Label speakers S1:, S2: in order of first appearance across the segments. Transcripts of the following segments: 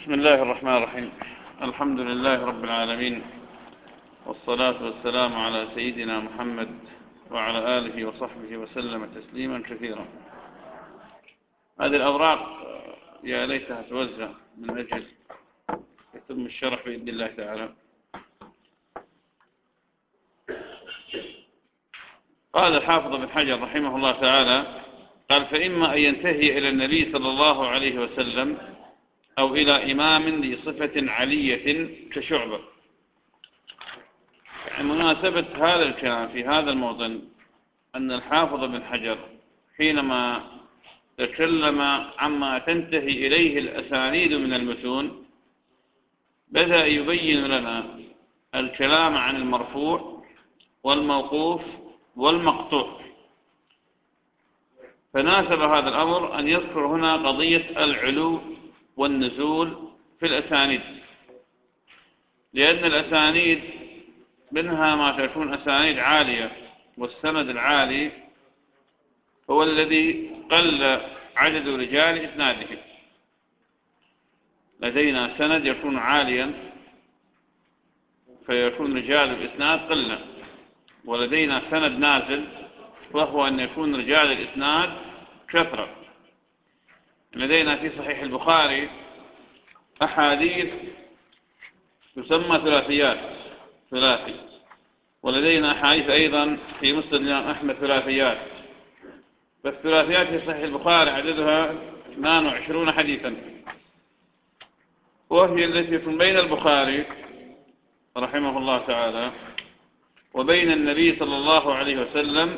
S1: بسم الله الرحمن الرحيم. الحمد لله رب العالمين، والصلاة والسلام على سيدنا محمد وعلى آله وصحبه وسلم تسليما كثيرا. هذه الأوراق يا ليتها توزع من أجل يتم الشرح بإذن الله تعالى. قال الحافظ بن حجر رحمه الله تعالى: قال: فإما أن ينتهي إلى النبي صلى الله عليه وسلم أو إلى إمام ذي صفة علية كشعبة. يعني مناسبة هذا الكلام في هذا الموطن أن الحافظ بن حجر حينما تكلم عما تنتهي إليه الأسانيد من المتون بدأ يبين لنا الكلام عن المرفوع والموقوف والمقطوع، فناسب هذا الأمر أن يذكر هنا قضية العلو والنزول في الأسانيد، لأن الأسانيد منها ما تكون أسانيد عالية، والسند العالي هو الذي قل عدد رجال إسناده. لدينا سند يكون عاليا فيكون رجال الإسناد قلة، ولدينا سند نازل وهو أن يكون رجال الإسناد كثرة. لدينا في صحيح البخاري أحاديث تسمى ثلاثي، ولدينا أحاديث أيضا في مسند الإمام أحمد ثلاثيات، فالثلاثيات في صحيح البخاري عددها 28 حديثا، وهي التي تكون بين البخاري رحمه الله تعالى وبين النبي صلى الله عليه وسلم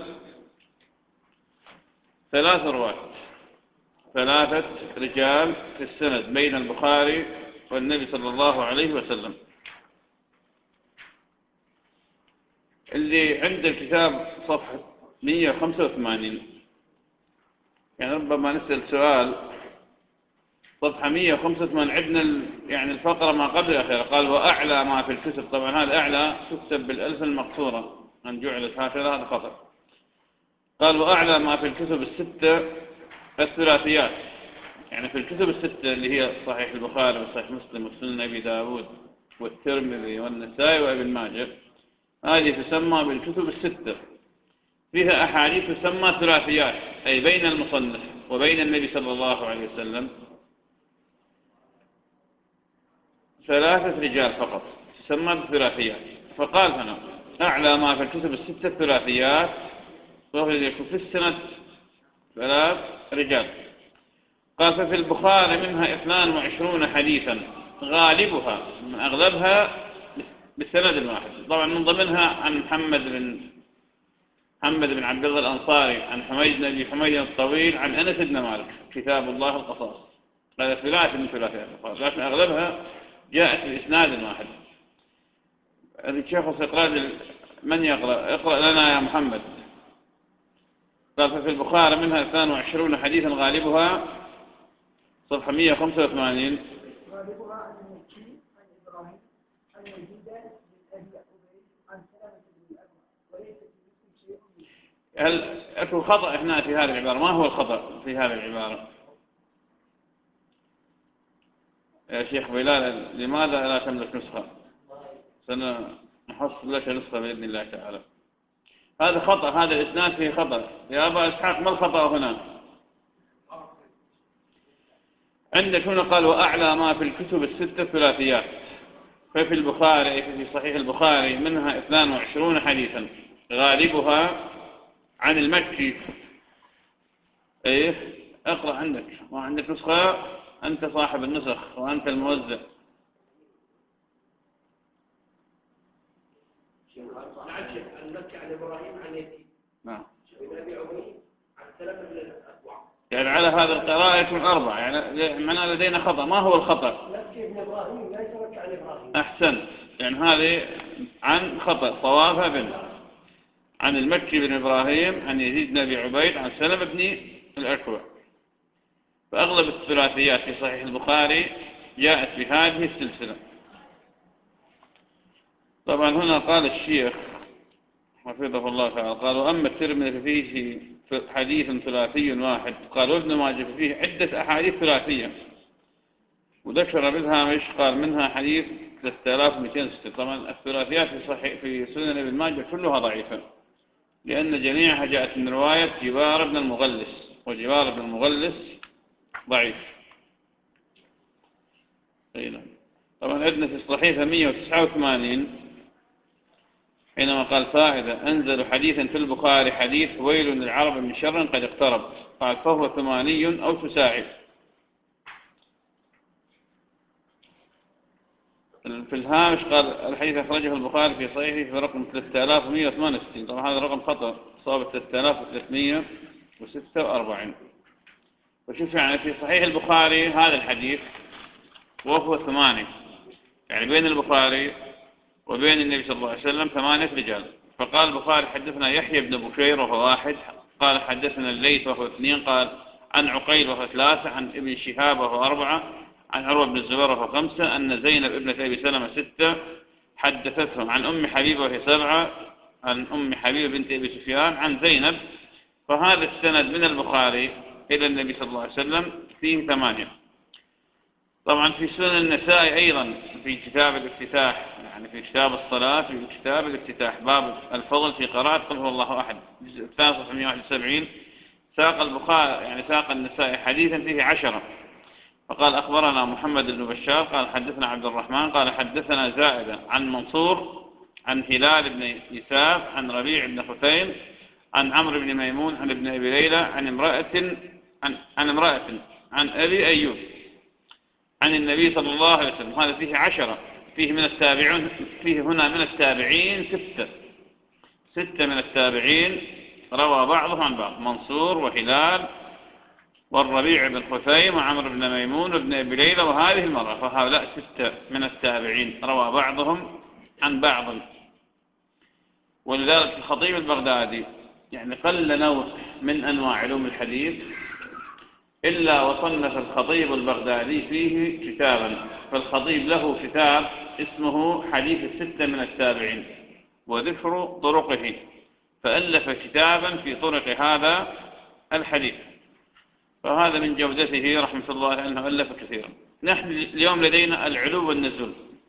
S1: 3 رواة، 3 رجال في السند بين البخاري والنبي صلى الله عليه وسلم. اللي عند الكتاب صفحة 185، يعني ربما نسأل سؤال صفحة 185 عندنا يعني الفقرة ما قبل الأخيرة، قال: وأعلى ما في الكتب. طبعا هذا أعلى تكتب بالألف المقصورة، أن جعلت هكذا هذا خطأ. قال: وأعلى ما في الكتب الستة الثلاثيات، يعني في الكتب الستة اللي هي صحيح البخاري وصحيح مسلم وسنن أبي داود والترمذي والنسائي وابن ماجه، هذه تسمى بالكتب الستة، فيها أحاديث تسمى ثلاثيات، أي بين المصنف وبين النبي صلى الله عليه وسلم 3 رجال فقط، تسمى بالثلاثيات. فقال هنا: أعلى ما في الكتب الستة الثلاثيات، وهو يكون في السند 3 رجال. قال: ففي البخاري منها 22 حديثا غالبها من أغلبها بالسند الواحد. طبعا من ضمنها عن محمد بن عبد الله الأنصاري عن حميد بن أبي حميد الطويل عن أنس بن مالك كتاب الله القصاص. هذا 3 من ثلاثيات، لكن أغلبها جاءت بإسناد واحد. الشيخ سيقرأ، من يقرأ؟ اقرأ لنا يا محمد. قال: ففي البخاري منها 22 حديثا غالبها صفحة 185.
S2: غالبها عن المكي عن إبراهيم عن يزيد بن أبي عبيد عن سلمة بن الأكوع، وليس في مثل شيء منه.
S1: هل أكو خطأ هنا في هذه العبارة؟ ما هو الخطأ في هذه العبارة يا شيخ بلال؟ لماذا لا تملك نسخة؟ سنحصل لك نسخة بإذن الله تعالى. هذا خطأ، هذا الإسناد فيه خطأ يا أبا إسحاق. ما الخطأ هنا؟ عندك هنا قال: وأعلى ما في الكتب الستة الثلاثيات، ففي البخاري في صحيح البخاري منها 22 حديثا غالبها عن المكي. ايه، اقرأ عندك، ما عندك نسخة؟ أنت صاحب النسخ وأنت الموزع.
S3: عن مكي عن إبراهيم عن يزيد
S1: نعم،
S3: بن أبي عبيد عن سلمة بن الأكوع.
S1: يعني على هذا القراءة يكون 4، يعني معنا لدينا خطأ. ما هو الخطأ؟
S3: مكي بن إبراهيم ليس مكي عن إبراهيم.
S1: أحسن، يعني هذه عن خطأ، صوابها عن المكي بن إبراهيم عن يزيد بن أبي عبيد عن سلمة بن الأكوع. فأغلب الثلاثيات في صحيح البخاري جاءت بهذه السلسلة. طبعا هنا قال الشيخ حفظه الله تعالى، قال: وأما الترمذي فيه حديث ثلاثي واحد. قال: وابن ماجه فيه عدة أحاديث ثلاثية، وذكر بالهامش قال منها حديث 3206. طبعا الثلاثيات في صحيح في سنن ابن ماجه كلها ضعيفة، لأن جميعها جاءت من رواية جبار بن المغلس، وجبار بن المغلس ضعيف. طبعا عندنا في الصحيفة 189 حينما قال فائدة: أنزل حديثا في البخاري حديث ويل للعرب من شر قد اقترب، قال فهو 80 أو تساعد. في الهامش قال الحديث أخرجه البخاري في صحيحه في رقم 3168. طبعا هذا رقم خطأ، صاب 3346. وشوف يعني في صحيح البخاري هذا الحديث وهو 8، يعني بين البخاري وبين النبي صلى الله عليه وسلم 8 رجال. فقال البخاري حدثنا يحيى بن بكير وهو 1، قال حدثنا الليث وهو 2، قال عن عقيل وهو 3، عن ابن شهاب وهو 4، عن عروة بن الزبير وهو 5، أن زينب ابنة أبي سلمة 6 حدثتهم، عن أم حبيبة وهي 7، عن أم حبيبة بنت أبي سفيان عن زينب. فهذا السند من البخاري إلى النبي صلى الله عليه وسلم فيه 8. طبعا في سنن النسائي أيضا في كتاب الافتتاح، يعني في كتاب الصلاة في كتاب الافتتاح باب الفضل في قراءة قل هو الله أحد، الجزء الثالث 171، ساق البخاري يعني ساق النسائي حديثا فيه 10. فقال أخبرنا محمد بن بشار قال حدثنا عبد الرحمن قال حدثنا زائدة عن منصور عن هلال بن يساف عن ربيع بن خثيم عن عمرو بن ميمون عن ابن أبي ليلى عن امرأة عن أبي أيوب عن النبي صلى الله عليه وسلم. هذا فيه 10، فيه من التابعين، فيه هنا من التابعين 6 من التابعين روى بعضهم عن بعض، منصور وهلال والربيع بن خثيم وعمرو بن ميمون وابن أبي ليلى وهذه المرأة. فهؤلاء 6 من التابعين روى بعضهم عن بعض. ولذلك الخطيب البغدادي يعني قل نوع من أنواع علوم الحديث إلا وصنف الخطيب البغدادي فيه كتابا. فالخطيب له كتاب اسمه حديث 6 من التابعين وذكر طرقه، فألف كتابا في طرق هذا الحديث، فهذا من جودته رحمة الله أنه ألف كثيرا. نحن اليوم لدينا العلو والنزول.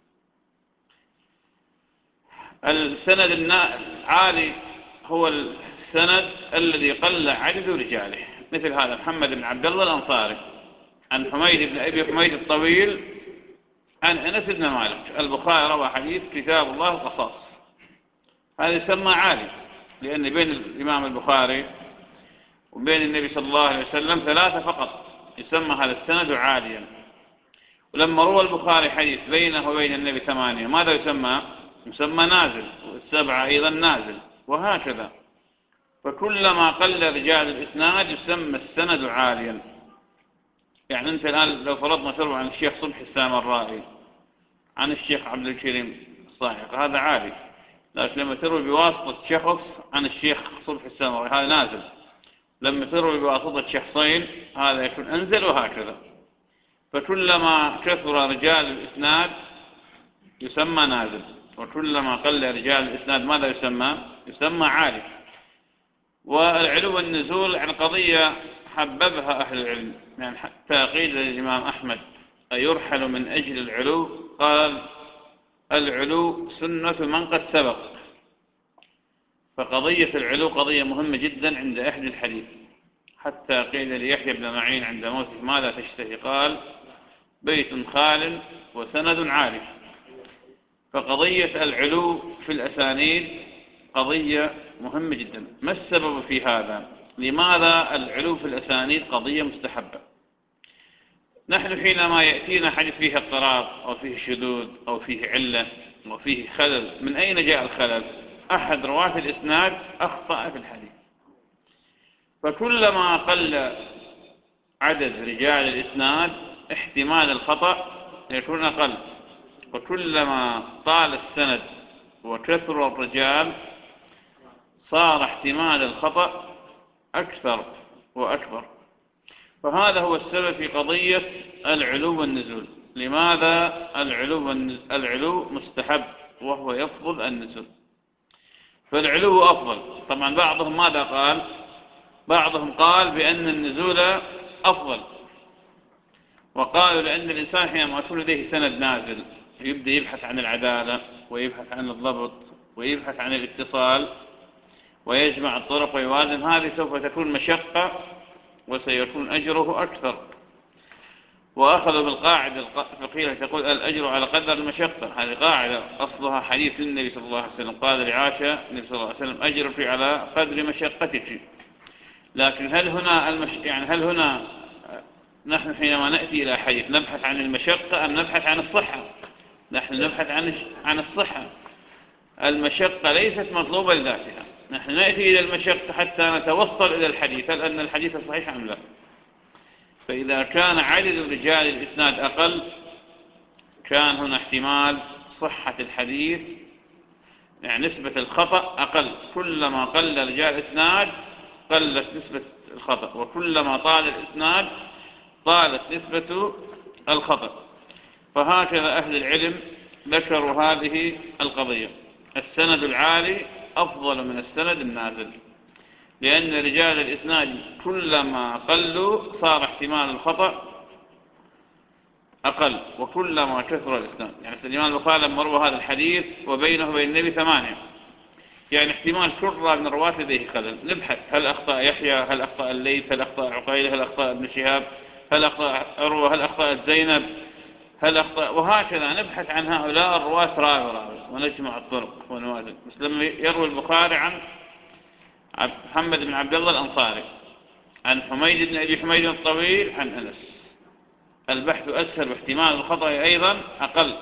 S1: السند العالي هو السند الذي قل عدد رجاله، مثل هذا محمد بن عبد الله الأنصاري عن حميد بن أبي حميد الطويل عن أنس بن مالك. البخاري روى حديث كتاب الله القصاص، هذا يسمى عالي، لأن بين الإمام البخاري وبين النبي صلى الله عليه وسلم 3 فقط، يسمى هذا السند عاليا. ولما روى البخاري حديث بينه وبين النبي 8، ماذا يسمى؟ يسمى نازل، وال7 أيضا نازل، وهكذا. فكلما قل رجال الإسناد يسمى السند عاليا. يعني أنت الآن لو فرضنا تروى عن الشيخ صبحي السامرائي عن الشيخ عبد الكريم الصاعق هذا عالي، لكن لما تروي بواسطة شخص عن الشيخ صبحي السامرائي هذا نازل، لما تروي بواسطة شخصين هذا يكون أنزل، وهكذا. فكلما كثر رجال الإسناد يسمى نازل، وكلما قل رجال الإسناد ماذا يسمى؟ يسمى عالي. والعلو والنزول عن قضية حببها أهل العلم، يعني حتى قيل للإمام أحمد أيرحل من أجل العلو؟ قال العلو سنة من قد سبق. فقضية العلو قضية مهمة جدا عند أهل الحديث. حتى قيل ليحيى بن معين عند موته ماذا تشتهي؟ قال بيت خال وسند عالي. فقضية العلو في الأسانيد قضية مهمة جدا. ما السبب في هذا؟ لماذا العلو في الأسانيد قضية مستحبة؟ نحن حينما يأتينا حديث فيه اضطراب أو فيه شذوذ أو فيه علة أو فيه خلل، من أين جاء الخلل؟ أحد رواة الإسناد أخطأ في الحديث. فكلما قل عدد رجال الإسناد احتمال الخطأ يكون أقل، وكلما طال السند وكثر الرجال صار احتمال الخطأ أكثر وأكبر. فهذا هو السبب في قضية العلو والنزول. لماذا العلو مستحب وهو يفضل النزول؟ فالعلو أفضل. طبعا بعضهم ماذا قال؟ بعضهم قال بأن النزول أفضل، وقالوا لأن الإنسان حينما يكون لديه سند نازل يبدأ يبحث عن العدالة ويبحث عن الضبط ويبحث عن الاتصال ويجمع الطرق ويوازن، هذه سوف تكون مشقة وسيكون أجره أكثر. وأخذوا بالقاعدة الفقهية تقول الأجر على قدر المشقة. هذه قاعدة أصلها حديث النبي صلى الله عليه وسلم، قال لعائشة النبي صلى الله عليه وسلم أجرك على قدر مشقتك. لكن هل هنا نحن حينما نأتي إلى حديث نبحث عن المشقة أم نبحث عن الصحة؟ نحن نبحث عن الصحة. المشقة ليست مطلوبة لذاتها، نحن نأتي إلى المشقة حتى نتوصل إلى الحديث، هل أن الحديث صحيح أم لا. فإذا كان عدد رجال الإسناد أقل كان هنا احتمال صحة الحديث، يعني نسبة الخطأ أقل. كلما قل رجال الإسناد قلت نسبة الخطأ، وكلما طال الإسناد طالت نسبة الخطأ. فهكذا أهل العلم ذكروا هذه القضية. السند العالي أفضل من السند النازل، لأن رجال الإسناد كلما قلوا صار احتمال الخطأ أقل، وكلما كثر الإسناد. يعني الإمام البخاري لما روى هذا الحديث وبينه وبين النبي 8، يعني احتمال كل راوي من الرواة لديه خلل. نبحث هل أخطأ يحيى، هل أخطأ الليث، هل أخطأ عقيل، هل أخطأ ابن شهاب، هل أخطأ عروة، هل أخطأ زينب، هل أخطأ، وهكذا نبحث عن هؤلاء الرواة راوي ونجمع الطرق ونوازن. بس لما يروي البخاري عن محمد بن عبد الله الأنصاري عن حميد بن أبي حميد الطويل عن أنس، البحث أسهل واحتمال الخطأ أيضا أقل.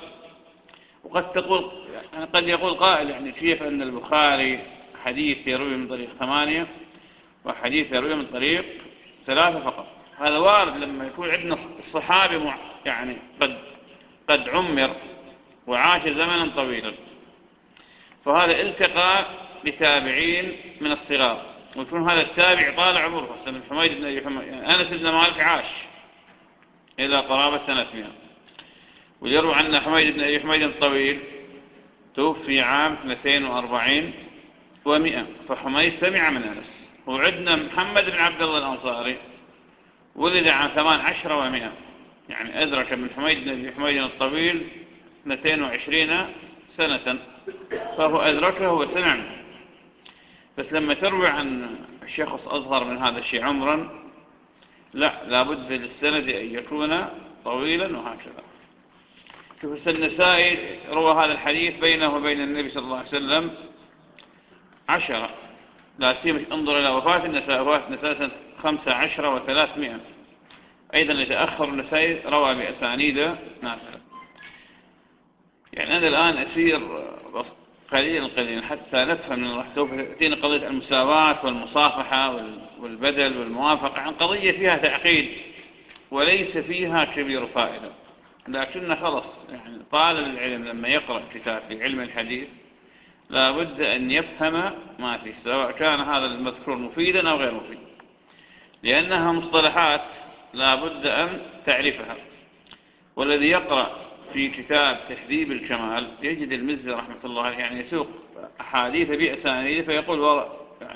S1: قد يقول قائل يعني كيف أن البخاري حديث يروي من طريق 8 وحديث يروي من طريق 3 فقط؟ هذا وارد لما يكون عندنا الصحابي يعني قد عمر وعاش زمنا طويلا، فهذا التقى بتابعين من الصغار، ويكون هذا التابع طال عمره. مثلا حميد بن أبي حميد، يعني أنس بن مالك عاش إلى قرابة 300، ويروى عن حميد بن أبي حميد الطويل توفي عام 42 و100، فحميد سمع من أنس. وعندنا محمد بن عبد الله الأنصاري ولد عام 18 و100، يعني أدرك من حميد بن أبي حميد الطويل 22 سنة، فهو أدركه وسمع منه. بس لما تروي عن شخص أصغر من هذا الشيء عمرا، لابد للسند أن يكون طويلا. وهكذا شوف النسائي روى هذا الحديث بينه وبين النبي صلى الله عليه وسلم 10، لا سيما انظر إلى وفاة النسائي سنة 15 و300. أيضا يتأخر النسائي روى بأسانيد نافذة. يعني أنا الآن أسير قليلا حتى نفهم. سوف تأتينا قضية المساواة والمصافحة والبدل والموافقة، عن قضية فيها تعقيد وليس فيها كبير فائدة، لكن خلص يعني طالب العلم لما يقرأ كتاب في علم الحديث لابد أن يفهم ما فيه، سواء كان هذا المذكور مفيدا أو غير مفيد، لأنها مصطلحات لابد أن تعرفها. والذي يقرأ في كتاب تهذيب الكمال يجد المزي رحمة الله عليه يعني يسوق أحاديث بأسانيد فيقول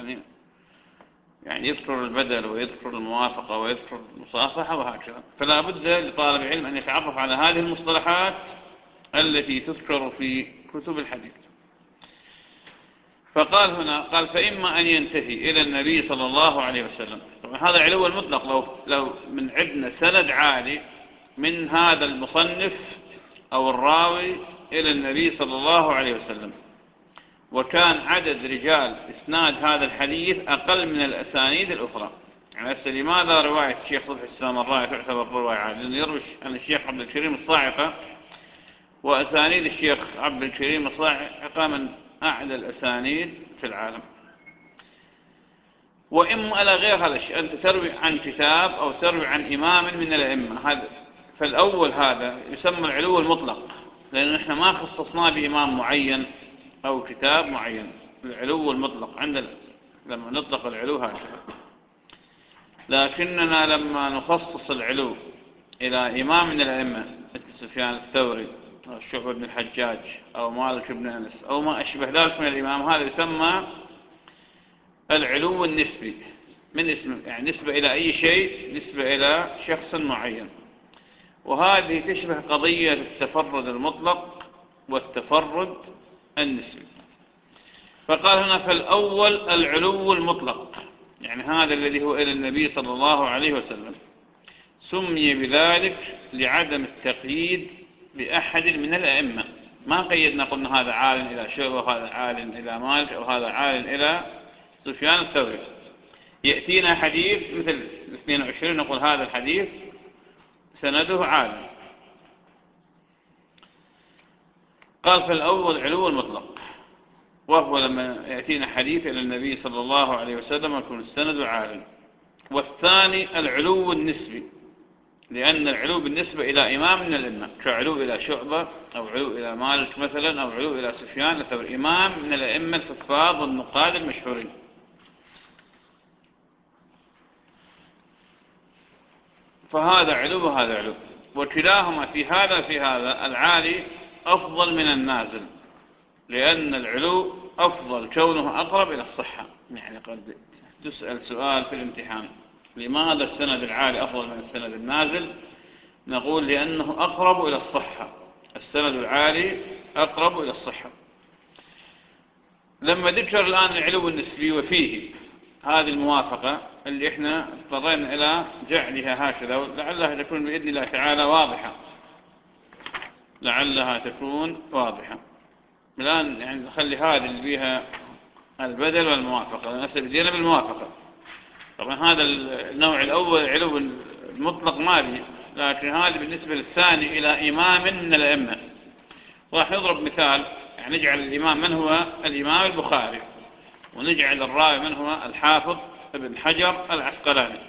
S1: يعني يذكر البدل ويذكر الموافقة ويذكر المصافحة وهكذا. فلا بد لطالب العلم أن يتعرف على هذه المصطلحات التي تذكر في كتب الحديث. فقال هنا فإما أن ينتهي إلى النبي صلى الله عليه وسلم. طبعا هذا علو المطلق. لو من عندنا سند عالي من هذا المصنف أو الراوي إلى النبي صلى الله عليه وسلم، وكان عدد رجال إسناد هذا الحديث أقل من الأسانيد الأخرى، يعني لماذا رواية الشيخ صبحي السلام الراعي تعتبر رواية عالية؟ لأنه يروي عن الشيخ عبد الكريم الصاعقة، وأسانيد الشيخ عبد الكريم الصاعقة من أعلى الأسانيد في العالم. وإما على غير هذا الشيء، أنت تروي عن كتاب أو تروي عن إمام من الأئمة، هذا فالأول هذا يسمى العلو المطلق، لأن نحن ما خصصناه بإمام معين أو كتاب معين. العلو المطلق عندنا لما نطلق العلو هكذا. لكننا لما نخصص العلو إلى إمام من الأئمة مثل سفيان الثوري أو شعبة بن الحجاج أو مالك بن أنس أو ما أشبه ذلك من الإمام، هذا يسمى العلو النسبي، من اسم يعني نسبة إلى أي شيء، نسبة إلى شخص معين. وهذه تشبه قضية التفرد المطلق والتفرد النسبي. فقال هنا فالأول العلو المطلق، يعني هذا الذي هو إلى النبي صلى الله عليه وسلم، سمي بذلك لعدم التقييد بأحد من الأئمة. ما قيدنا قلنا هذا عال إلى شعبة وهذا عال إلى مالك وهذا عال إلى سفيان الثوري. يأتينا حديث مثل 22 نقول هذا الحديث سنده عال. قال فالأول علو المطلق، وهو لما يأتينا حديث إلى النبي صلى الله عليه وسلم يكون السند عال. والثاني العلو النسبي، لأن العلو بالنسبة إلى إمام من الأئمة، كعلو إلى شعبة أو علو إلى مالك مثلا أو علو إلى سفيان الثوري، إمام من الأئمة الحفاظ والنقاد المشهورين. فهذا علو وهذا علو، وكلاهما في هذا العالي أفضل من النازل، لأن العلو أفضل كونه أقرب إلى الصحة. يعني قد تسأل سؤال في الامتحان لماذا السند العالي أفضل من السند النازل؟ نقول لأنه أقرب إلى الصحة، السند العالي أقرب إلى الصحة. لما ذكر الآن العلو النسبي وفيه هذه الموافقة اللي احنا اضطرينا إلى جعلها هكذا، لعلها تكون بإذن الله تعالى واضحة، لعلها تكون واضحة. الآن يعني نخلي هذه اللي فيها البدل والموافقة، نحسب بدينا بالموافقة. طبعا هذا النوع الأول علو المطلق مالي، لكن هذا بالنسبة للثاني إلى إمام من الأئمة. راح نضرب مثال، يعني نجعل الإمام من هو الإمام البخاري، ونجعل الراوي من هو الحافظ ابن حجر العسقلاني.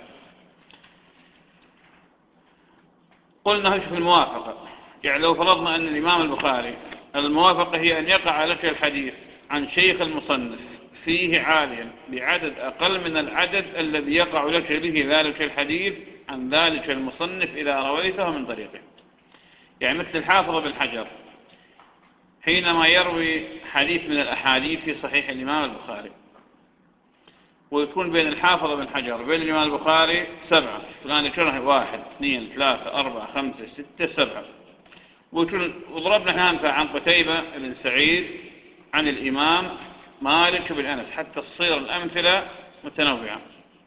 S1: قلنا هش في الموافقة، يعني لو فرضنا أن الإمام البخاري الموافقة هي أن يقع لك الحديث عن شيخ المصنف فيه عاليا بعدد أقل من العدد الذي يقع لك به ذلك الحديث عن ذلك المصنف إذا رويته من طريقه. يعني مثل الحافظ بن حجر حينما يروي حديث من الأحاديث في صحيح الإمام البخاري، ويكون بين الحافظ بن حجر وبين الإمام البخاري 7، فلان يكون 1 2 3 4 5 6 7، وضربنا هنا عن قتيبة بن سعيد عن الإمام مالك بن أنس حتى تصير الأمثلة متنوعة.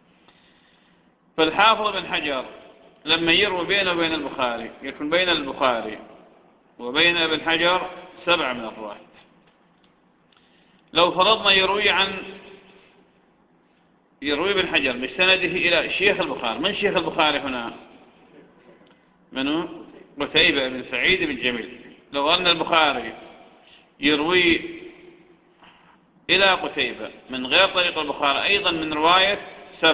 S1: فالحافظ بن حجر لما يروي بينه وبين البخاري يكون بين البخاري وبين ابن حجر 7 من الرواة. لو فرضنا يروي ابن حجر بسنده إلى شيخ البخاري، من شيخ البخاري هنا؟ منه؟ قتيبة بن سعيد بن جميل. لو أن البخاري يروي إلى قتيبة من غير طريق البخاري أيضا من رواية 7،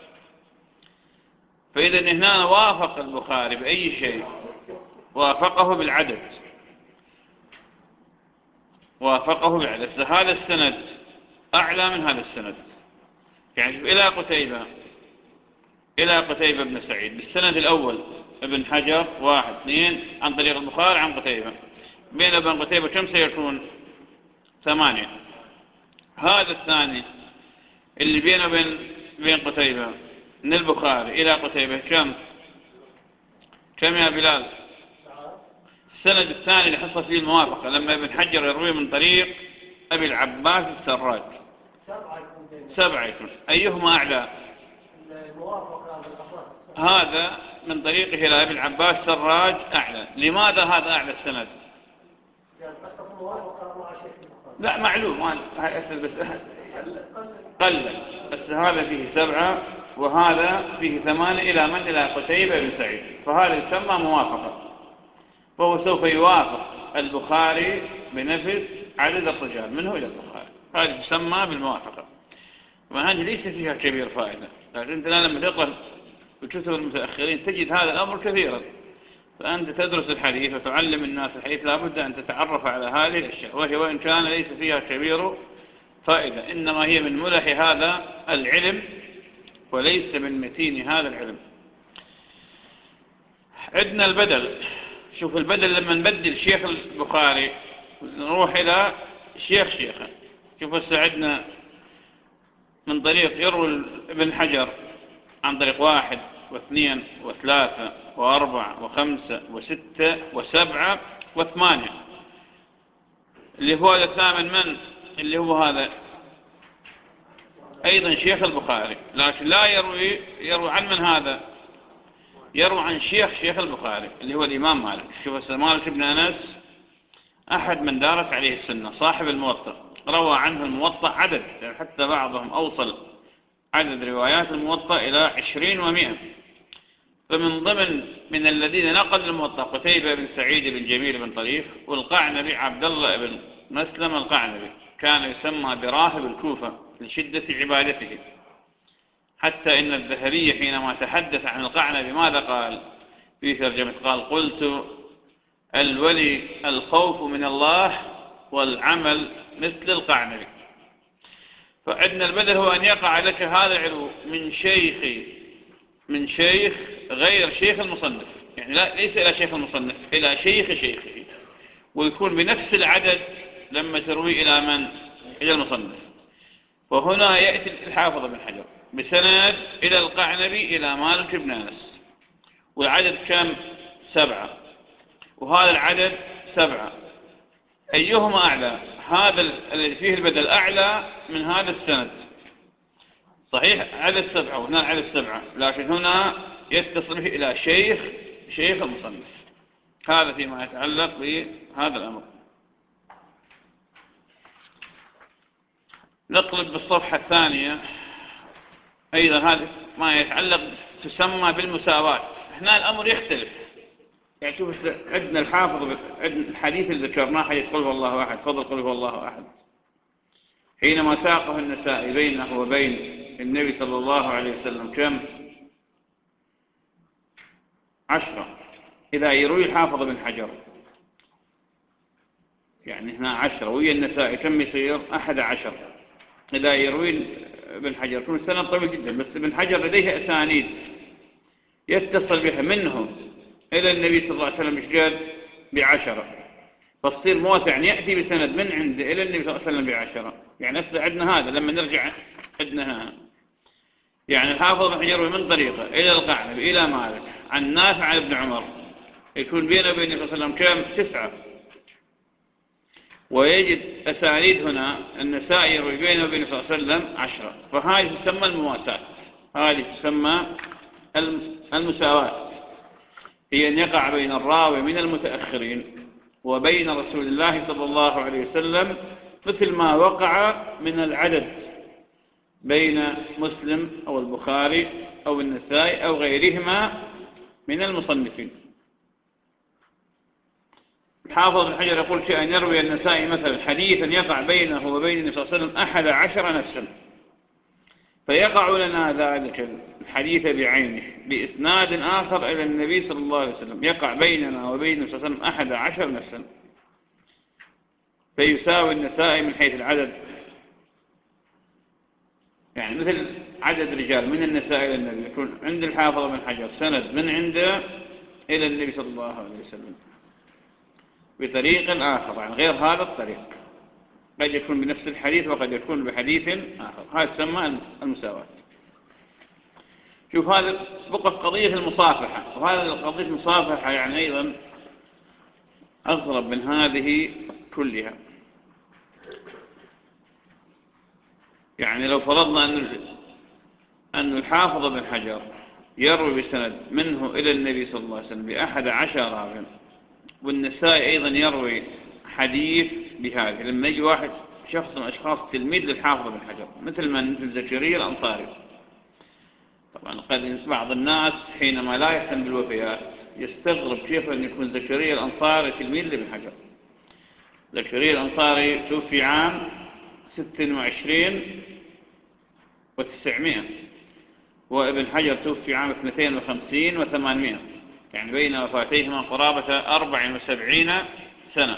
S1: فإذا هنا وافق البخاري بأي شيء، وافقه بالعدد، هذا السند أعلى من هذا السند. يعني إلى قتيبة بن سعيد بالسند الأول ابن حجر 1 2 عن طريق البخاري عن قتيبة، بين ابن قتيبة كم سيكون؟ 8. هذا الثاني اللي بينه بين قتيبة من البخاري إلى قتيبة كم يا بلال؟ السند الثاني اللي حصل فيه الموافقة لما ابن حجر يروي من طريق أبي العباس السراج 7 يكون. أيهما أعلى؟ هذا من طريقه إلى أبي العباس السراج أعلى. لماذا هذا أعلى السند؟ لا معلوم، بس قلل، بس هذا فيه 7 وهذا فيه 8 إلى من؟ إلى قتيبة بن سعيد، فهذا يسمى موافقة، فهو سوف يوافق البخاري بنفس عدد الرجال منه إلى البخاري، هذا يسمى بالموافقة. وهذه ليس فيها كبير فائدة، لكن أنت لما تقرأ بكتب المتأخرين تجد هذا الأمر كثيرا، فأنت تدرس الحديث وتعلم الناس الحديث لابد أن تتعرف على هذه الأشياء، وهي وإن كان ليس فيها كبير فائدة، إنما هي من ملح هذا العلم وليس من متين هذا العلم. عندنا البدل. شوف البدل لما نبدل شيخ البخاري نروح إلى شيخه. شوف عندنا من طريق يروي ابن حجر عن طريق 1 واثنين وثلاثة وأربعة وخمسة وستة وسبعة وثمانية. اللي هو هذا الثامن من؟ اللي هو هذا أيضا شيخ البخاري، لكن لا يروي عن من هذا؟ يروي عن شيخ البخاري اللي هو الإمام مالك. شوف مالك بن أنس أحد من دارت عليه السنة، صاحب الموطأ، روى عنه الموطأ عدد، يعني حتى بعضهم أوصل عدد روايات الموطأ إلى 20 و100. فمن ضمن من الذين نقل الموطأ قتيبة بن سعيد بن جميل بن طريف، والقعنبي عبد الله بن مسلم القعنبي، كان يسمى براهب الكوفة لشدة عبادته، حتى إن الذهبي حينما تحدث عن القعنبي ماذا قال في ترجمة؟ قال: قلت الولي الخوف من الله والعمل مثل القعنبي. فعندنا البدل هو أن يقع لك هذا العلو من شيخ غير شيخ المصنف، يعني ليس إلى شيخ المصنف، إلى شيخه، ويكون بنفس العدد لما تروي إلى من؟ إلى المصنف. وهنا يأتي الحافظ بن حجر بسند إلى القعنبي إلى مالك بن أنس، والعدد كم؟ 7، وهذا العدد 7. أيهما أعلى؟ هذا الذي فيه البدل أعلى من هذا السند. صحيح عدد 7 وهنا عدد 7، لكن هنا يتصل به إلى شيخ المصنف. هذا فيما يتعلق بهذا الأمر. نقلب بالصفحة الثانية. أيضا هذا ما يتعلق تسمى بالمساواة. هنا الأمر يختلف، يعني شوف عندنا الحافظ، عندنا الحديث اللي ذكرناه حديث قل هو الله أحد، فضل قل هو الله أحد، حينما ساقه النسائي بينه وبين النبي صلى الله عليه وسلم كم؟ 10. إذا يروي الحافظ بن حجر يعني هنا 10 ويا النسائي كم يصير؟ 11. إذا يروي ابن حجر كل سنة طويل جدا، بس ابن حجر لديه أسانيد يتصل بها منه إلى النبي صلى الله عليه وسلم بشقد 10، فتصير موسع، يعني يأتي بسند من عنده إلى النبي صلى الله عليه وسلم 10. يعني أصلا عندنا هذا لما نرجع عندنا يعني الحافظ بن حجر من طريقة إلى القعنبي إلى مالك عن نافع عن ابن عمر، يكون بينه وبين النبي صلى الله عليه وسلم كم؟ 9. ويجد أسانيد هنا النسائي يروي بينه وبين صلى الله عليه وسلم 10. فهذه تسمى المواساة، هذه تسمى المساواة، هي أن يقع بين الراوي من المتأخرين وبين رسول الله صلى الله عليه وسلم مثل ما وقع من العدد بين مسلم أو البخاري أو النسائي أو غيرهما من المصنفين. حافظ بن حجر يقول شيئا يروي النسائي مثلا حديثا يقع بينه وبين النبي صلى الله عليه وسلم 11 نفسا، فيقع لنا ذلك الحديث بعينه بإسناد آخر إلى النبي صلى الله عليه وسلم، يقع بيننا وبين النبي صلى الله عليه وسلم 11 نفسا، فيساوي النسائي من حيث العدد، يعني مثل عدد رجال من النسائي إلى النبي، يكون عند الحافظ بن حجر سند من عنده إلى النبي صلى الله عليه وسلم بطريق آخر، يعني غير هذا الطريق، قد يكون بنفس الحديث وقد يكون بحديث آخر. هذا تسمى المساواة. شوف هذا بقى في قضية المصافحة، وهذا قضية المصافحة يعني أيضا أغرب من هذه كلها. يعني لو فرضنا أن الحافظ بن حجر يروي بسند منه إلى النبي صلى الله عليه وسلم ب11 راوٍ، والنسائي أيضا يروي حديث بهذا، لما يجي واحد شخص من أشخاص تلميذ للحافظ بن حجر مثل زكريا الأنصاري. طبعا قد بعض الناس حينما لا يهتم بالوفيات يستغرب كيف أن يكون زكريا الأنصاري تلميذ لابن حجر. زكريا الأنصاري توفي عام 26 و900، وابن حجر توفي عام 52 و800، يعني بين وفاتيهما قرابة 74 سنة،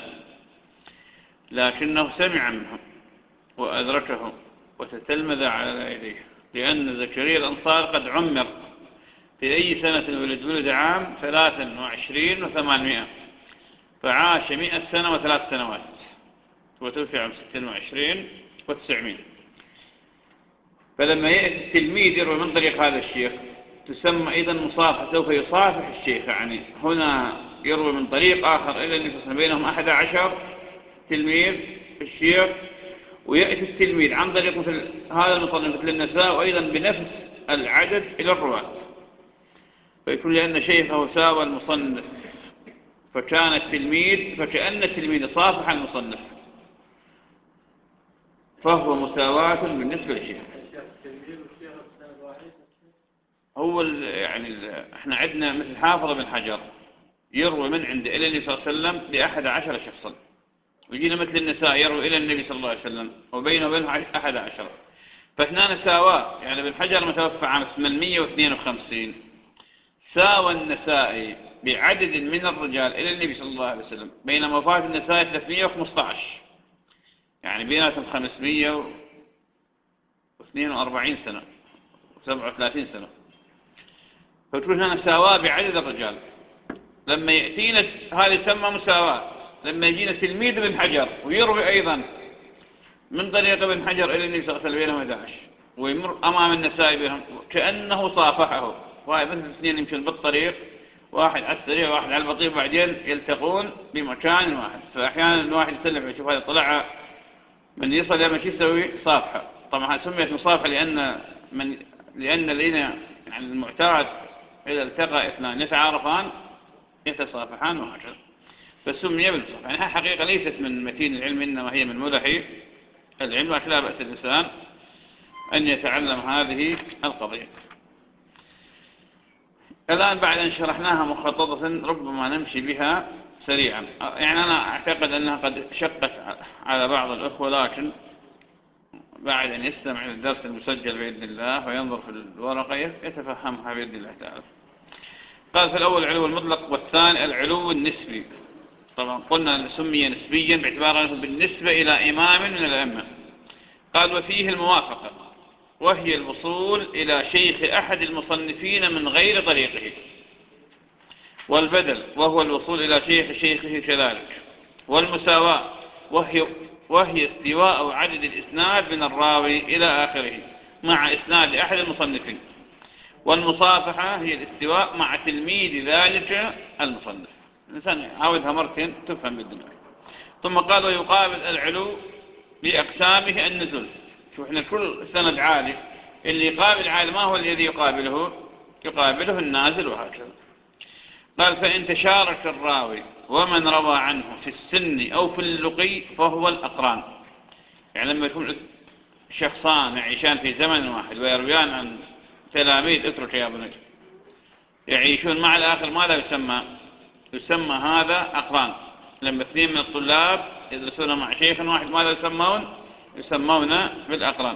S1: لكنه سمع منه وأدركه وتتلمذ على يديه، لأن زكريا الأنصار قد عمر في أي سنة ولد عام 23 و800، فعاش 100 سنة و3 سنوات، وتوفي عام 26 و900. فلما يأتي التلميذ يروي من طريق هذا الشيخ تسمى أيضا مصافحة، سوف يصافح الشيخ، يعني هنا يروي من طريق آخر إلى النبي صلى الله عليه وسلم، بينهم 11 تلميذ الشيخ، ويأتي التلميذ عن طريق مثل هذا المصنف مثل النساء، وأيضا بنفس العدد إلى الرواة، فيكون لأن شيخه ساوى المصنف فكان التلميذ، فكأن التلميذ صافح المصنف، فهو مساواة بالنسبة للشيخ. هو احنا عندنا مثل حافظ بن حجر يروي من عند إلى النبي صلى الله عليه وسلم ب11 شخصا، ويجينا مثل النساء يروي إلى النبي صلى الله عليه وسلم وبينه وبينه 11، فاثنان ساواء. يعني ابن حجر متوفى عام 852، ساوى النسائي بعدد من الرجال إلى النبي صلى الله عليه وسلم، بينما وفاة النسائي 315، يعني بيناتهم 542 سنة و37 سنة، فتقول هنا مساواة بعدد الرجال. لما يأتينا هذه تسمى مساواة. لما يجينا تلميذ ابن حجر ويروي أيضا من طريق ابن حجر إلى النبي صلى الله عليه وسلم بينهم 11، ويمر أمام النسائي بينهم كأنه صافحه، وهي مثل اثنين يمشون بالطريق، واحد على السريع واحد على البطيء، بعدين يلتقون بمكان واحد. فأحيانا الواحد يسلم يشوف هذا طلع من يصل لما شو يسوي صافحة. طبعا سميت مصافحة لأن الذين يعني المعتاد إذا التقى اثنان يتعارفان يتصافحان وهكذا، فسمي بالمصافحة. يعني حقيقة ليست من متين العلم، إنما هي من ملح العلم، ولكن لا بأس الإنسان أن يتعلم هذه القضية. الآن بعد أن شرحناها مخططة ربما نمشي بها سريعا. يعني أنا أعتقد أنها قد شقت على بعض الأخوة، لكن بعد أن يستمع للدرس المسجل بإذن الله وينظر في الورقة يتفهمها بإذن الله تعالى. قال في الأول العلو المطلق، والثاني العلو النسبي. طبعا قلنا أن سمي نسبيا باعتبار أنه بالنسبة إلى إمام من الأئمة. قال وفيه الموافقة، وهي الوصول إلى شيخ أحد المصنفين من غير طريقه، والبدل وهو الوصول إلى شيخه كذلك، والمساواة وهي استواء عدد الإسناد من الراوي إلى آخره مع إسناد أحد المصنفين، والمصافحة هي الاستواء مع تلميذ ذلك المصنف. الإنسان يعاودها مرتين تفهم بالدنيا. ثم قال ويقابل العلو بأقسامه النزول. شوف احنا كل سند عالي، اللي يقابل عالي ما هو الذي يقابله النازل، وهكذا. قال فإن تشارك الراوي ومن روى عنه في السن أو في اللقي فهو الأقران. يعني لما يكون شخصان يعيشان في زمن واحد ويرويان عن تلاميذ، اترك يا بني، يعيشون مع الآخر، ماذا يسمى هذا أقران. لما اثنين من الطلاب يدرسون مع شيخ واحد ماذا يسمون بالأقران.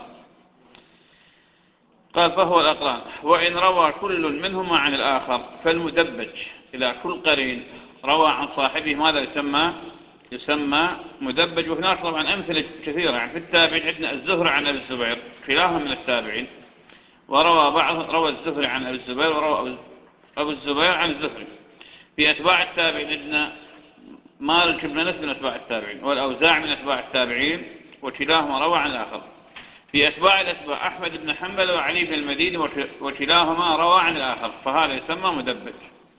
S1: قال فهو الأقران. وإن روى كل منهما عن الآخر فالمدبج، إلى كل قرين روى عن صاحبه ماذا يسمى مدبج. وهناك طبعا أمثلة كثيرة. يعني في التابعين عندنا الزهري عن أبي الزبير، كلاهما من التابعين، روى الزهري عن أبي الزبير، وروى أبو الزبير عن الزهري. في أتباع التابعين عندنا مالك بن أنس من أتباع التابعين، والأوزاع من أتباع التابعين، وكلاهما روى عن الآخر. في أتباع الأتباع أحمد بن حنبل وعلي بن المديني، وكلاهما روى عن الآخر، فهذا يسمى مدبج.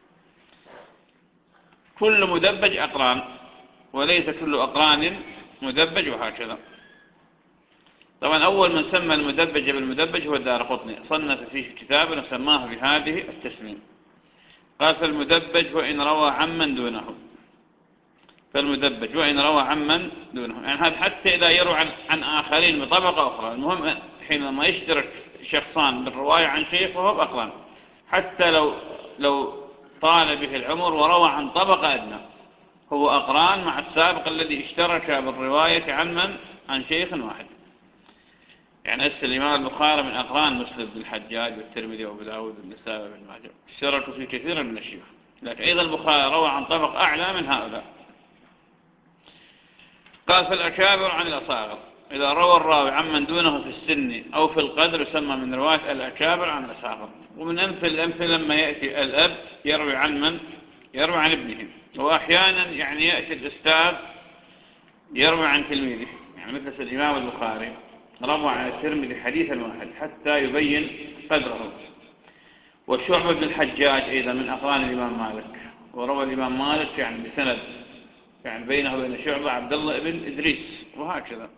S1: كل مدبج أقران، وليس كل أقران مدبج، وهكذا. طبعا أول من سمى المدبج بالمدبج هو الدارقطني، صنف فيه كتابا وسماه بهذه التسمية. قال فالمدبج وإن روى عمن دونه، فالمدبج وإن روى عمن دونه، يعني هذا حتى إذا يروى عن آخرين بطبقة أخرى. المهم حينما يشترك شخصان بالرواية عن شيخ فهو بأقران، حتى لو طال به العمر وروى عن طبقة أدنى، هو أقران مع السابق الذي اشترك بالرواية عن شيخ واحد. يعني الإمام البخاري من أقران مسلم بن الحجاج والترمذي وابو داود والنسائي وابن ماجه، اشتركوا في كثير من الشيوخ، لكن أيضا البخاري روى عن طبق أعلى من هؤلاء. قال فالأكابر عن الأصاغر، إذا روى الراوي عمن دونه في السن أو في القدر يسمى من رواية الأكابر عن الأصاغر. ومن الأمثلة لما يأتي الأب يروي عن ابنه، وأحيانا يعني يأتي الأستاذ يروي عن تلميذه، يعني مثل الإمام البخاري روى عن الترمذي حديثا واحد حتى يبين قدره. وشعبة بن الحجاج أيضا من أقران الإمام مالك، وروى الإمام مالك يعني بسند يعني بينه وبين شعبة عبد الله بن إدريس، وهكذا.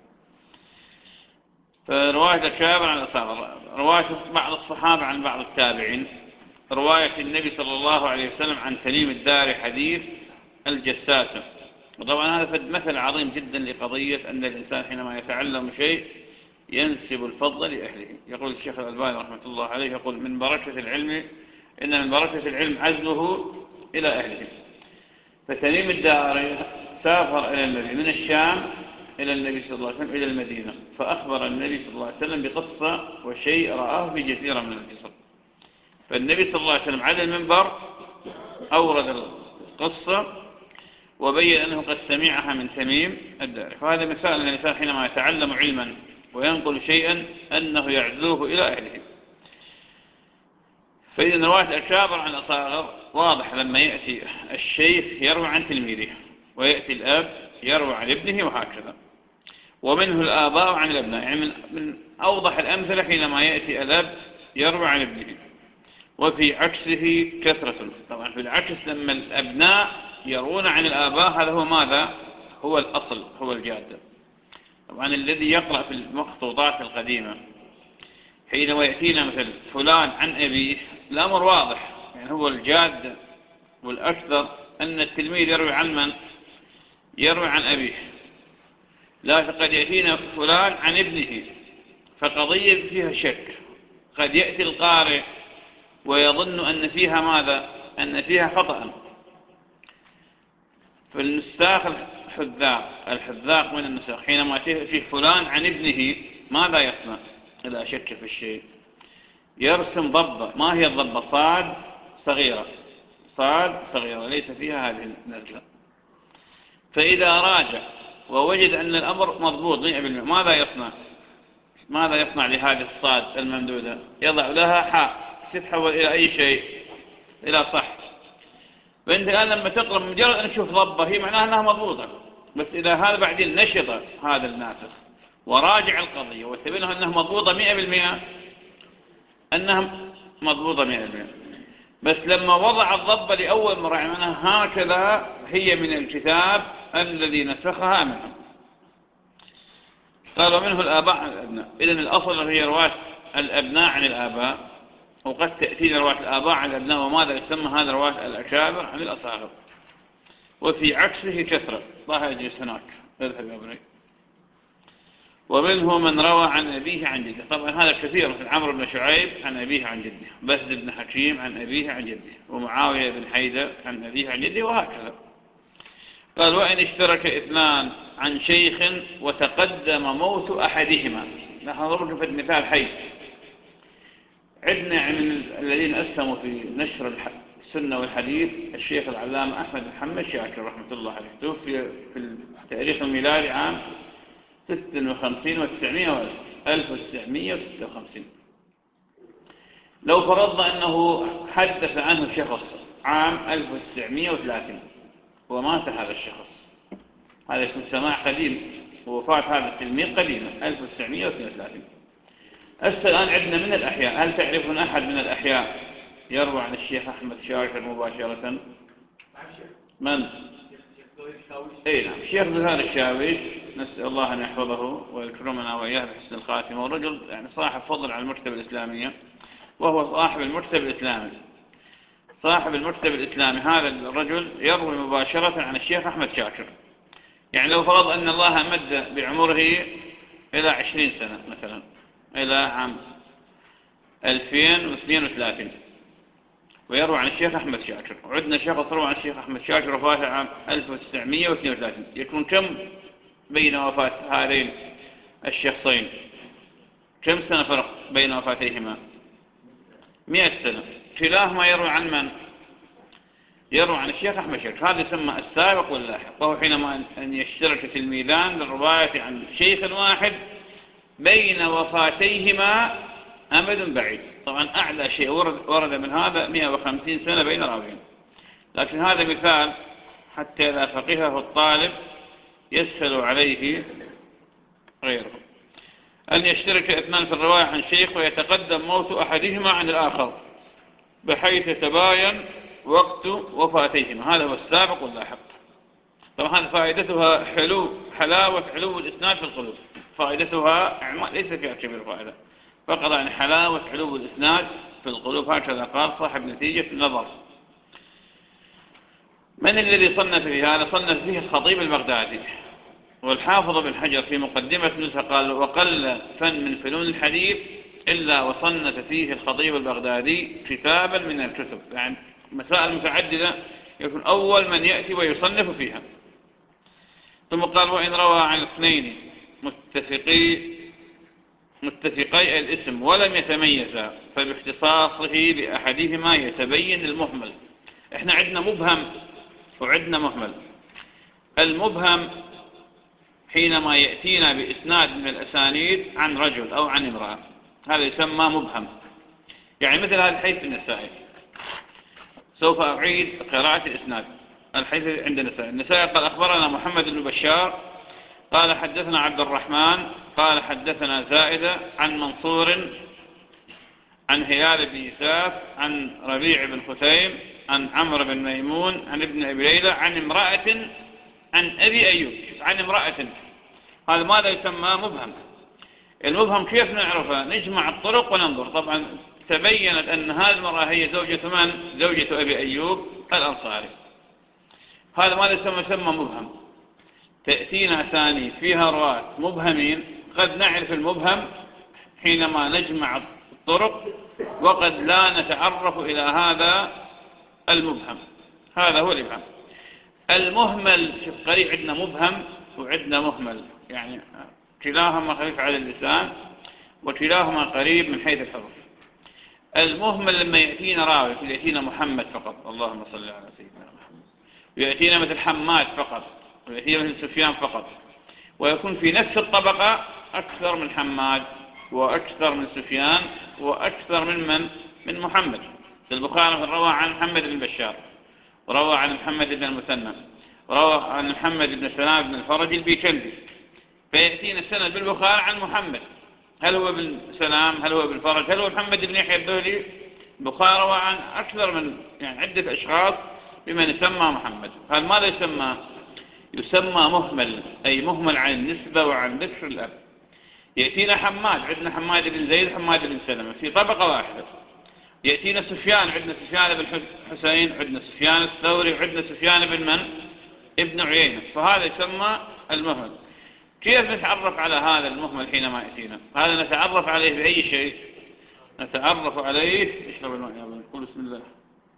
S1: فرواية الشاب عن الأصحاب، رواية بعض الصحابة عن بعض التابعين، رواية النبي صلى الله عليه وسلم عن تميم الداري حديث الجساسة. وطبعا هذا مثل عظيم جدا لقضية أن الإنسان حينما يتعلم شيء ينسب الفضل لأهله. يقول الشيخ الألباني رحمة الله عليه، يقول من بركة العلم إن من بركة العلم عزله إلى أهله. فتميم الداري سافر إلى النبي من الشام إلى النبي صلى الله عليه وسلم إلى المدينة، فأخبر النبي صلى الله عليه وسلم بقصة وشيء رآه في جزيرة من الجزر. فالنبي صلى الله عليه وسلم على المنبر أورد القصة وبين أنه قد سمعها من تميم الداري. فهذا مثال أن الإنسان حينما يتعلم علما وينقل شيئا أنه يعزوه إلى أهله. فإذا رواية الأكابر عن الأصاغر واضح، لما يأتي الشيخ يروي عن تلميذه، ويأتي الأب يروي عن ابنه، وهكذا. ومنه الآباء عن الأبناء، يعني من أوضح الأمثلة حينما يأتي الأب يروي عن ابنه. وفي عكسه كثرة. طبعا في العكس لما الأبناء يروون عن الآباء، هذا هو ماذا؟ هو الأصل، هو الجادة. طبعا الذي يقرأ في المخطوطات القديمة حينما يأتينا مثل فلان عن أبيه، الأمر واضح، يعني هو الجاد والأكثر أن التلميذ يروي عن من؟ يروي عن أبيه. لا، قد يأتينا فلان عن ابنه، فقضية فيها شك. قد يأتي القارئ ويظن أن فيها ماذا؟ أن فيها خطأ. فالنساخ الحذاق من النساخ حينما فيه فلان عن ابنه ماذا يصنع إذا شك في الشيء؟ يرسم ضبة. ما هي الضبة؟ صاد صغيرة ليس فيها هذه النزلة. فإذا راجع ووجد أن الأمر مضبوط 100%، ماذا يصنع لهذه الصاد الممدودة؟ يضع لها حاء تتحول إلى أي شيء؟ إلى صح. فأنت الآن لما تقرأ مجرد أن تشوف ضبة هي معناها أنها مضبوطة، بس إذا هذا بعدين نشط هذا الناسخ وراجع القضية وتبينه أنها مضبوطة 100%، أنها مضبوطة 100%. بس لما وضع الضبة لأول مرة يعني هكذا هي من الكتاب الذي نسخها منه. قال منه الآباء عن الأبناء. إذن الأصل هي رواية الأبناء عن الآباء، وقد تأتينا رواية الآباء عن الأبناء، وماذا يسمى هذا رواية الأكابر عن الأصاغر. وفي عكسه كثرة. الله يجلس هناك، اذهب يا ابني. ومنه من روى عن أبيه عن جده. طبعا هذا كثير، مثل عمرو بن شعيب عن أبيه عن جده، بسد بن حكيم عن أبيه عن جده، ومعاوية بن حيدة عن أبيه عن جده، وهكذا. قال وإن اشترك اثنان عن شيخ وتقدم موت أحدهما. نحن نضرب في مثال حي. عندنا من الذين أسهموا في نشر السنة والحديث الشيخ العلامة أحمد محمد شاكر رحمة الله عليه، توفي في التاريخ الميلادي عام 56 و900 1956. لو فرضنا أنه حدث عنه شخص عام 1930 ومات هذا الشخص، هذا يكون سماع قديم، ووفاة هذا التلميذ قديمة 1932. الآن عندنا من الأحياء، هل تعرفون أحد من الأحياء يروى عن الشيخ أحمد شاكر مباشرة؟ من؟ أي نعم، الشيخ زهير الشاويش، نسأل الله أن يحفظه ويكرمنا وإياه بحسن الخاتمة، ورجل يعني صاحب فضل على المكتبة الإسلامية، وهو صاحب المكتب الإسلامي. صاحب المكتب الإسلامي هذا الرجل يروي مباشرة عن الشيخ أحمد شاكر. يعني لو فرض أن الله مد بعمره إلى 20 سنة مثلا، إلى عام 2032، ويروي عن الشيخ أحمد شاكر، وعندنا شخص روى عن الشيخ أحمد شاكر وفاته عام 1932، يكون كم بين وفاة هذين الشخصين؟ كم سنة فرق بين وفاتيهما؟ 100 سنة. كلاهما يروي عن من؟ يروي عن الشيخ أحمد شاكر. هذا يسمى السابق واللاحق، وهو حينما أن يشترك تلميذان للرواية عن شيخ واحد بين وفاتيهما أمد بعيد. طبعا أعلى شيء ورد من هذا 150 سنة بين راويين، لكن هذا مثال حتى إذا فقهه الطالب يسهل عليه غيره. أن يشترك اثنان في الرواية عن شيخ ويتقدم موت أحدهما عن الآخر. بحيث يتباين وقت وفاتيهما. هذا هو السابق واللاحق. طبعا هذه فائدتها حلاوة علو الإسناد في القلوب. فائدتها ليس فيها كبير فائدة، فقط يعني حلاوة علو الإسناد في القلوب. هكذا قال صاحب نتيجة النظر. من الذي صنف فيه هذا؟ صنف فيه الخطيب البغدادي. والحافظ بن حجر في مقدمة نزهة قال: وقل فن من فنون الحديث إلا وصنف فيه الخطيب البغدادي كتابا من الكتب. يعني مسائل متعددة يكون أول من يأتي ويصنف فيها. ثم قال: وإن روى عن اثنين متفقي الاسم ولم يتميزا فباختصاصه بأحدهما يتبين المهمل. احنا عندنا مبهم وعندنا مهمل. المبهم حينما يأتينا بإسناد من الأسانيد عن رجل أو عن امرأة، هذا يسمى مبهم. يعني مثل هذا الحديث النسائي. سوف أعيد قراءة الإسناد. الحديث عند النسائي قال: أخبرنا محمد بن بشار قال حدثنا عبد الرحمن قال حدثنا زائدة عن منصور عن هلال بن يساف عن ربيع بن خثيم عن عمرو بن ميمون عن ابن أبي ليلى عن امرأة عن أبي أيوب. عن امرأة، هذا ماذا يسمى؟ مبهم. المبهم كيف نعرفه؟ نجمع الطرق وننظر. طبعا تبينت أن هذه المرأة هي زوجة من؟ زوجة أبي أيوب الأنصاري. هذا ماذا يسمى مبهم. تأتينا أسانيد فيها رواة مبهمين، قد نعرف المبهم حينما نجمع الطرق، وقد لا نتعرف إلى هذا المبهم. هذا هو الإبهام. المهمل في القريب عندنا مبهم وعندنا مهمل، يعني كلاهما خفيف على اللسان وكلاهما قريب من حيث الحروف. المهمل لما يأتينا راوي، يأتينا محمد فقط، اللهم صل على سيدنا محمد، ويأتينا مثل حماد فقط، ويأتينا مثل سفيان فقط، ويكون في نفس الطبقة أكثر من حماد وأكثر من سفيان وأكثر من محمد. البخاري روى عن محمد بن بشار، وروى عن محمد بن المثنى، وروى عن محمد بن سلام بن الفرج البيكندي. فيأتينا السند بالبخاري عن محمد، هل هو بن سلام، هل هو بن فرج، هل هو محمد بن يحيى الذهلي. البخاري روى عن أكثر من عدة أشخاص بمن يسمى محمد. هذا ماذا يسمى؟ يسمى مهمل، أي مهمل عن النسبة وعن ذكر الأب. يأتينا حماد، عندنا حماد بن زيد وحماد بن سلمة في طبقة واحدة. يأتينا سفيان، عندنا سفيان بن حسين، عندنا سفيان الثوري، وعندنا سفيان بن ابن عيينة. فهذا يسمى المهمل. كيف نتعرف على هذا المهمل حينما يأتينا؟ هذا نتعرف عليه بأي شيء؟ نتعرف عليه، اشرب الماء يا ابن، قول بسم الله.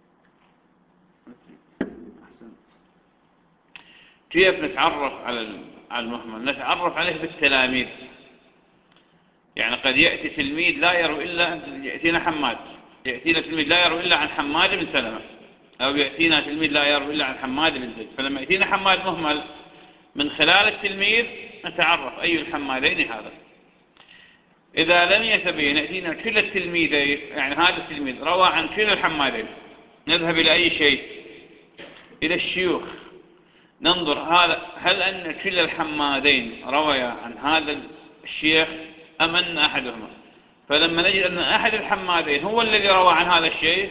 S1: كيف نتعرف على المهمل؟ نتعرف عليه بالتلاميذ. يعني قد يأتي تلميذ لا يروي إلا، يأتينا حماد، يأتينا تلميذ لا يروي إلا عن حماد بن سلمة، أو يأتينا تلميذ لا يروي إلا عن حماد بن زيد. فلما يأتينا حماد مهمل، من خلال التلميذ نتعرف أي الحمادين هذا. إذا لم يتبين، يأتينا كل التلميذين، يعني هذا التلميذ روى عن كل الحمادين، نذهب إلى أي شيء؟ إلى الشيوخ. ننظر هل أن كل الحمادين روي عن هذا الشيخ أم أن أحدهما. فلما نجد أن أحد الحمادين هو الذي روى عن هذا الشيخ،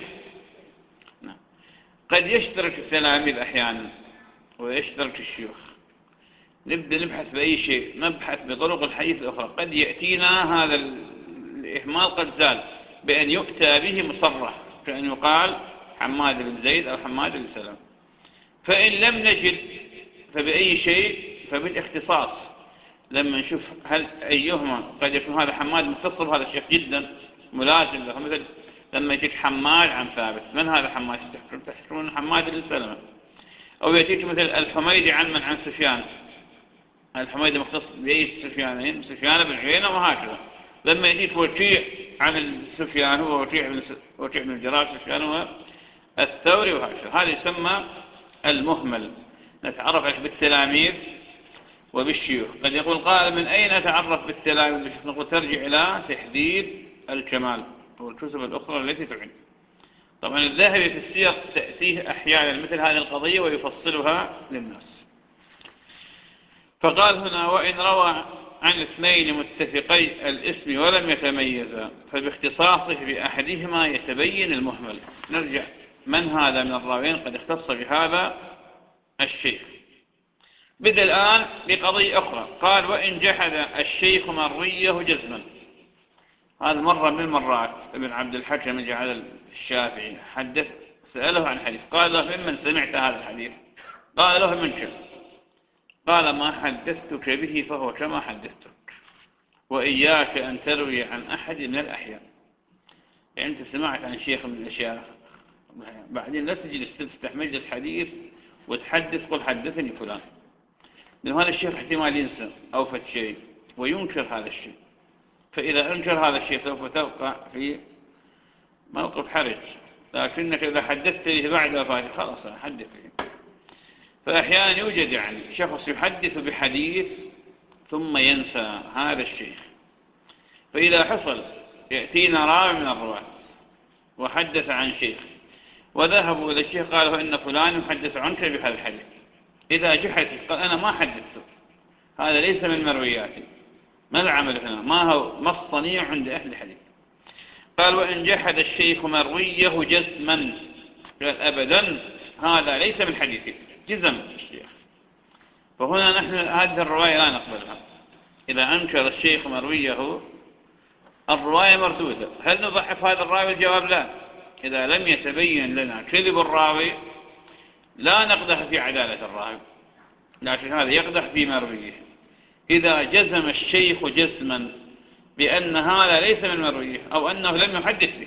S1: قد يشترك التلاميذ أحيانا ويشترك الشيوخ، نبدأ نبحث بأي شيء، نبحث بطرق الحديث الأخرى. قد يأتينا هذا الإهمال قد زال بأن يؤتى به مصرح، كأن يقال حماد بن زيد أو حماد بن سلام. فإن لم نجد فبأي شيء؟ فبالاختصاص. لما نشوف هل أيهما قد يكون هذا حماد مختص بهذا الشيخ جدا ملازم له، مثل لما يجيك حماد عن ثابت، من هذا حماد؟ تحكمون حماد بن سلمة. أو يأتيك مثل الحميدي عن سفيان، الحميدي مختص بأي سفيانين؟ سفيان بن عيينة وهكذا. لما يأتيك وكيع عن سفيان هو وكيع بن الجراح، سفيان هو الثوري وهكذا. هذا يسمى المهمل. نتعرف عليه بالتلاميذ وبالشيوخ. قد يقول قائل: من أين نتعرف بالتلاميذ؟ نقول ترجع إلى تحديد الكمال والكتب الأخرى التي تعين. طبعا الذهبي في السير تأتيه أحيانا مثل هذه القضية ويفصلها للناس. فقال هنا: وإن روى عن اثنين متفقي الاسم ولم يتميزا فباختصاصه بأحدهما يتبين المهمل. نرجع، من هذا من الراوين قد اختص بهذا الشيخ؟ بدأ الآن بقضية أخرى، قال وإن جحد الشيخ مرويه جزما. هذا مرة من المرات ابن عبد الحكم جعل الشافعي حدث، سأله عن حديث، قال له ممن سمعت هذا الحديث؟ قال له منك. قال ما حدثتك به فهو كما حدثتك، وإياك أن تروي عن أحد من الأحياء. يعني أنت سمعت عن شيخ من الأشياء، بعدين لا تجلس تفتح مجلس حديث وتحدث قل حدثني فلان، لأن هذا الشيخ احتمال ينسى أو فت شيء وينكر هذا الشيء، فإذا أنكر هذا الشيء سوف توقع في موقف حرج. لكنك إذا حدثت به بعد وفاته خلاص حدث به. فأحيانا يوجد يعني شخص يحدث بحديث ثم ينسى هذا الشيخ، فإذا حصل يأتينا راوي من الرواة وحدث عن شيخ وذهبوا إلى الشيخ قالوا إن فلان يحدث عنك بهذا الحديث، إذا جحد قال أنا ما حدثته، هذا ليس من مروياتي، ما العمل هنا؟ ما الصنيع عند أهل الحديث؟ قال وإن جحد الشيخ مرويه جزما، قال أبدا هذا ليس من حديثي، جزم الشيخ. فهنا نحن هذه الرواية لا نقبلها. إذا أنكر الشيخ مرويه الرواية مردودة. هل نضعف هذا الراوي؟ الجواب لا. إذا لم يتبين لنا كذب الراوي لا نقدح في عدالة الراوي، لكن هذا يقدح في مرويه. إذا جزم الشيخ جزما بأن هذا ليس من مرويه أو أنه لم يحدث به،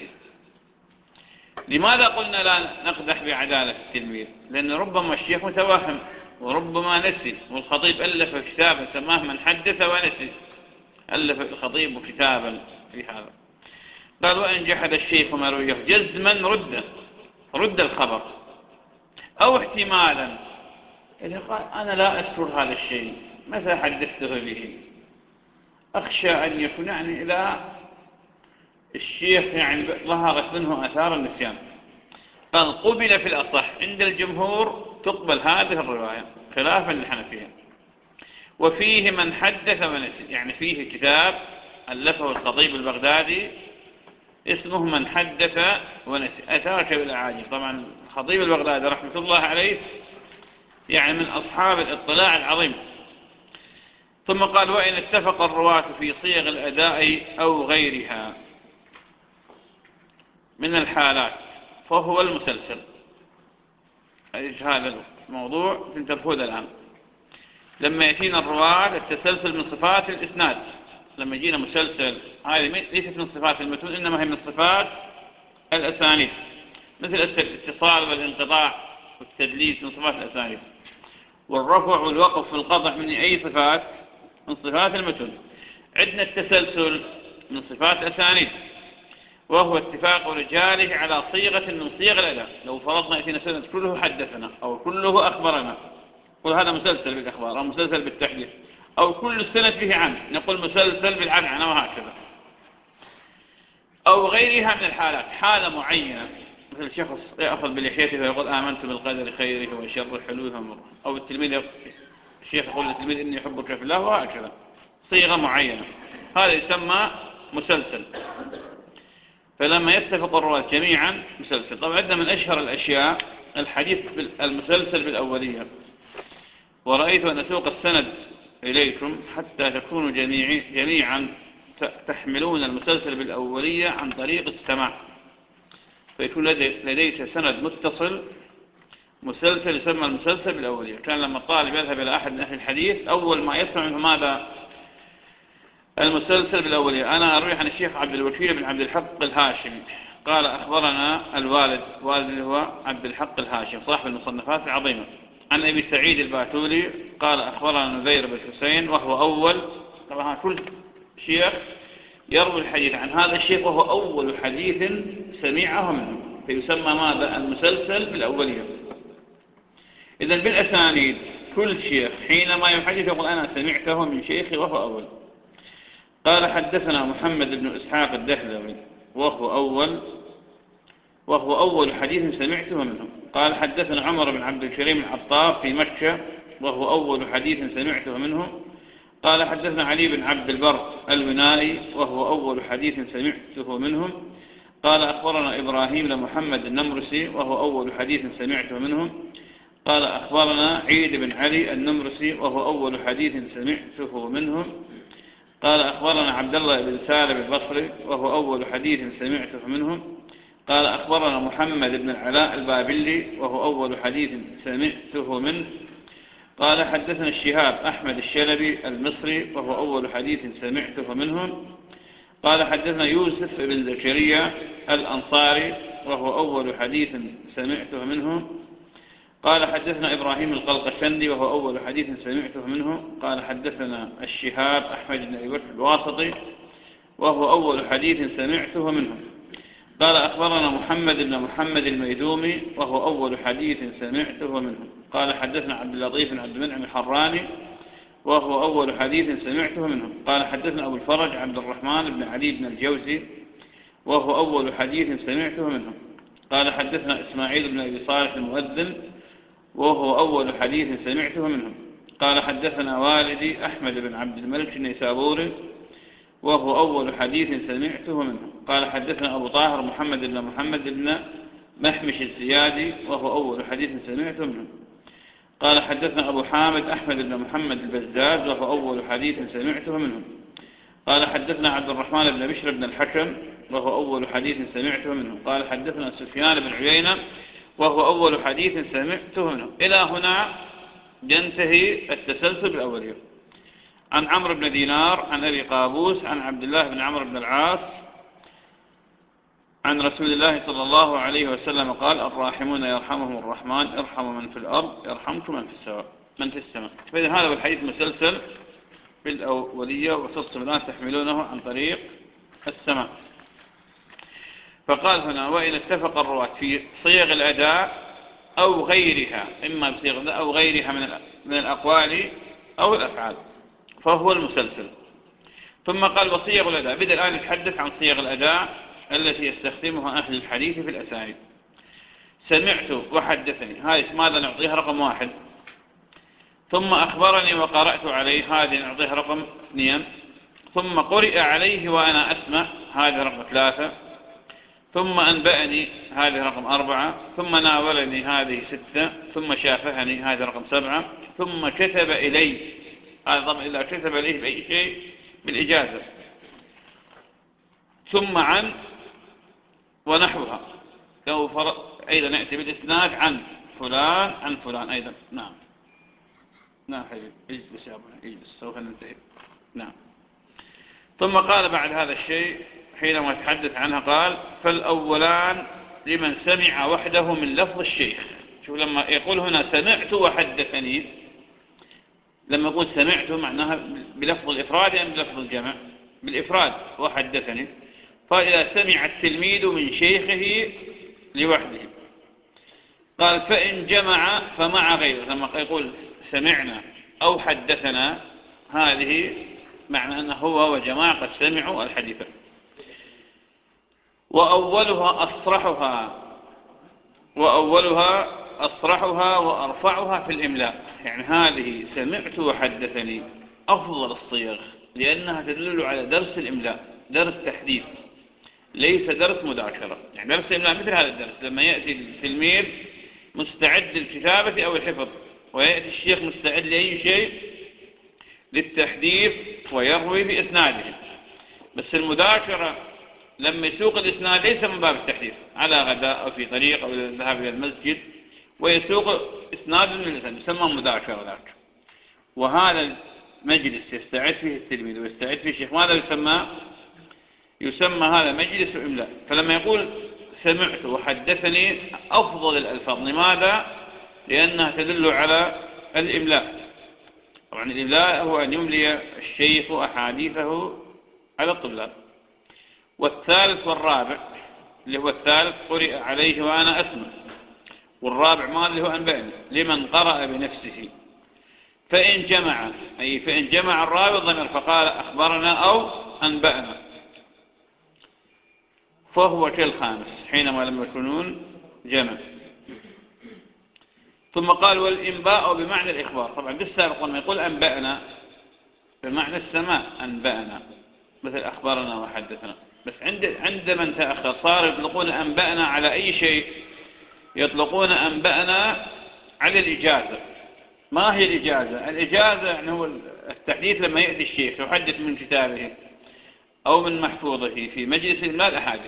S1: لماذا قلنا لا نقدح بعدالة التلميذ؟ لأن ربما الشيخ متوهم وربما نسي، والخطيب ألف كتابا سماه من حدث ونسي، ألف الخطيب كتابا في هذا. قال وإن جحد الشيخ مرويه جزما رد الخبر، أو احتمالا إذا قال أنا لا أذكر هذا الشيء متى حدثته به، أخشى أن يكون يعني إذا الشيخ يعني ظهرت منه آثار النسيان. قال قبل في الأصح عند الجمهور تقبل هذه الرواية خلافا للحنفية. وفيه من حدث ونسي، يعني فيه كتاب ألفه الخطيب البغدادي اسمه من حدث ونسي، أتاك بالأعاجم. طبعا الخطيب البغدادي رحمة الله عليه يعني من أصحاب الاطلاع العظيم. ثم قال وإن اتفق الرواة في صيغ الأداء أو غيرها من الحالات فهو المسلسل. هذا الموضوع تنتبهوا الآن. لما يأتينا الرواة التسلسل من صفات الإسناد، لما يجينا مسلسل هذه ليست من صفات المتون إنما هي من صفات الأسانيد، مثل الاتصال والانقطاع والتدليس من صفات الأسانيد، والرفع والوقف والقطع من أي صفات؟ من صفات المتون. عندنا التسلسل من صفات الأسانيد، وهو اتفاق رجاله على صيغة من صيغ الأداء. لو فرضنا يأتينا سند كله حدثنا أو كله أخبرنا، قل هذا مسلسل بالأخبار أو مسلسل بالتحديث، أو كل السند به عن، نقول مسلسل بالعنعنة وهكذا. أو غيرها من الحالات، حالة معينة مثل شخص يأخذ بلحيته ويقول آمنت بالقدر خيره وشره حلوه ومره، أو التلميذ الشيخ يقول للتلميذ إني أحبك في الله وهكذا، صيغة معينة، هذا يسمى مسلسل. فلما يتفق الرواة جميعا مسلسل. طبعا عندنا من أشهر الأشياء الحديث المسلسل بالأولية، ورأيت أن أسوق السند إليكم حتى تكونوا جميعا تحملون المسلسل بالأولية عن طريق السماع، فيكون لديك سند متصل مسلسل يسمى المسلسل بالأولية. كان لما الطالب يذهب إلى أحد من أهل الحديث أول ما يسمع منه ماذا؟ المسلسل بالأولية. أنا أروي عن الشيخ عبد الوكيل بن عبد الحق الهاشمي قال أخبرنا الوالد اللي هو عبد الحق الهاشم صاحب المصنفات العظيمة، عن أبي سعيد الباتولي قال أخبرنا نذير بن حسين وهو أول. طبعا كل شيخ يروي الحديث عن هذا الشيخ وهو أول حديث سمعه منه، فيسمى ماذا؟ المسلسل بالأولية. إذن بالأسانيد كل شيخ حينما يحدث يقول أنا سمعته من شيخي وهو أول. قال حدثنا محمد بن إسحاق الدهلوي وهو أول حديث سمعته منه. قال حدثنا عمر بن عبد الكريم العطار في مكة وهو أول حديث سمعته منه. قال حدثنا علي بن عبد البر الونائي وهو أول حديث سمعته منهم. قال أخبرنا إبراهيم لمحمد النمرسي وهو أول حديث سمعته منهم. قال أخبرنا عيد بن علي النمرسي وهو أول حديث سمعته منهم. قال أخبرنا عبد الله بن سالم البصري وهو أول حديث سمعته منهم. قال أخبرنا محمد بن العلاء البابلي وهو أول حديث سمعته منه. قال حدثنا الشهاب أحمد الشلبي المصري وهو أول حديث سمعته منهم. قال حدثنا يوسف بن زكريا الأنصاري وهو أول حديث سمعته منه. قال حدثنا إبراهيم القلقشندي وهو أول حديث سمعته منه. قال حدثنا الشهاب أحمد بن أبي بكر الواسطي وهو أول حديث سمعته منه. قال أخبرنا محمد بن محمد الميدومي وهو أول حديث سمعته منه. قال حدثنا عبد اللطيف بن عبد المنعم الحراني وهو أول حديث سمعته منه. قال حدثنا أبو الفرج عبد الرحمن بن علي بن الجوزي وهو أول حديث سمعته منه. قال حدثنا إسماعيل بن أبي صالح المؤذن وهو أول حديث سمعته منه. قال حدثنا والدي أحمد بن عبد الملك النيسابوري وهو أول حديث سمعته منه. قال حدثنا أبو طاهر محمد بن محمد بن محمش الزيادي وهو أول حديث سمعته منه. قال حدثنا أبو حامد أحمد بن محمد البزاز وهو أول حديث سمعته منه. قال حدثنا عبد الرحمن بن بشر بن الحكم وهو أول حديث سمعته منه. قال حدثنا سفيان بن عيينة وهو أول حديث سمعته منه. إلى هنا ينتهي التسلسل الأولي. عن عمرو بن دينار عن أبي قابوس عن عبد الله بن عمرو بن العاص عن رسول الله صلى الله عليه وسلم قال الراحمون يرحمهم الرحمن ارحموا من في الأرض يرحمكم من في السماء. فإذا هذا الحديث مسلسل في الأولية وصدتم الآن تحملونه عن طريق السماء. فقال هنا وإن اتفق الرواة في صيغ الأداء أو غيرها إما بصيغ الأداء أو غيرها من الأقوال أو الأفعال فهو المسلسل. ثم قال وصيغ الأداء بدأ الآن يتحدث عن صيغ الأداء التي يستخدمها أهل الحديث في الأسانيد. سمعت وحدثني هذه ماذا نعطيها رقم 1. ثم أخبرني وقرأت عليه هذه نعطيها رقم 2. ثم قرئ عليه وأنا أسمع هذه رقم 3. ثم أنبأني هذه رقم 4. ثم ناولني هذه 6. ثم شافهني هذه رقم 7. ثم كتب إلي هذا طبعا إلا كتب إليه بأي شيء بالإجازة. ثم عن ونحوها أيضا نأتي بالإسناد عن فلان أيضا. نعم حبيبي اجلس يا أبونا اجلس سوف ننتهي. نعم. ثم قال بعد هذا الشيء حينما يتحدث عنها قال فالأولان لمن سمع وحده من لفظ الشيخ. شوف لما يقول هنا سمعت وحدثني لما يقول سمعت معناها بلفظ الإفراد أم بلفظ الجمع؟ بالإفراد وحدثني. فإذا سمع التلميذ من شيخه لوحده قال فإن جمع فمع غيره. لما يقول سمعنا أو حدثنا هذه معنى أنه هو وجماعة قد سمعوا الحديث. وأولها أصرحها وأرفعها في الإملاء. يعني هذه سمعت وحدثني أفضل الصيغ لأنها تدل على درس الإملاء درس تحديث ليس درس مذاكرة. يعني درس الإملاء مثل هذا الدرس لما يأتي التلميذ مستعد للكتابة أو الحفظ ويأتي الشيخ مستعد لأي شيء للتحديث ويروي بإسناده. بس المذاكرة لما يسوق الإسناد ليس من باب التحديث على غداء أو في طريق أو الذهاب إلى المسجد ويسوق إسناد من الإسناد يسمى مذاكرة ذاك. وهذا المجلس يستعد فيه التلميذ ويستعد فيه الشيخ ماذا يسمى هذا مجلس إملاء. فلما يقول سمعت وحدثني أفضل الألفاظ. لماذا؟ لأنها تدل على الإملاء. طبعا الإملاء هو أن يملي الشيخ أحاديثه على الطلاب. والثالث والرابع اللي هو الثالث قرئ عليه وأنا أسمع. والرابع ما اللي هو أنبأني لمن قرأ بنفسه. فإن جمع الراوي الضمير فقال أخبرنا أو أنبأنا فهو كالخامس حينما لم يكونون جمع. ثم قال والإنباء بمعنى الإخبار. طبعا بالسابق لما يقول أنبأنا بمعنى السماع أنبأنا، مثل أخبرنا وحدثنا. بس عند من تأخر صار يطلقون أنبأنا على أي شيء، يطلقون أنبأنا على الإجازة. ما هي الإجازة؟ الإجازة يعني هو التحديث لما يأتي الشيخ يحدث من كتابه أو من محفوظه في مجلس ما الأحاديث.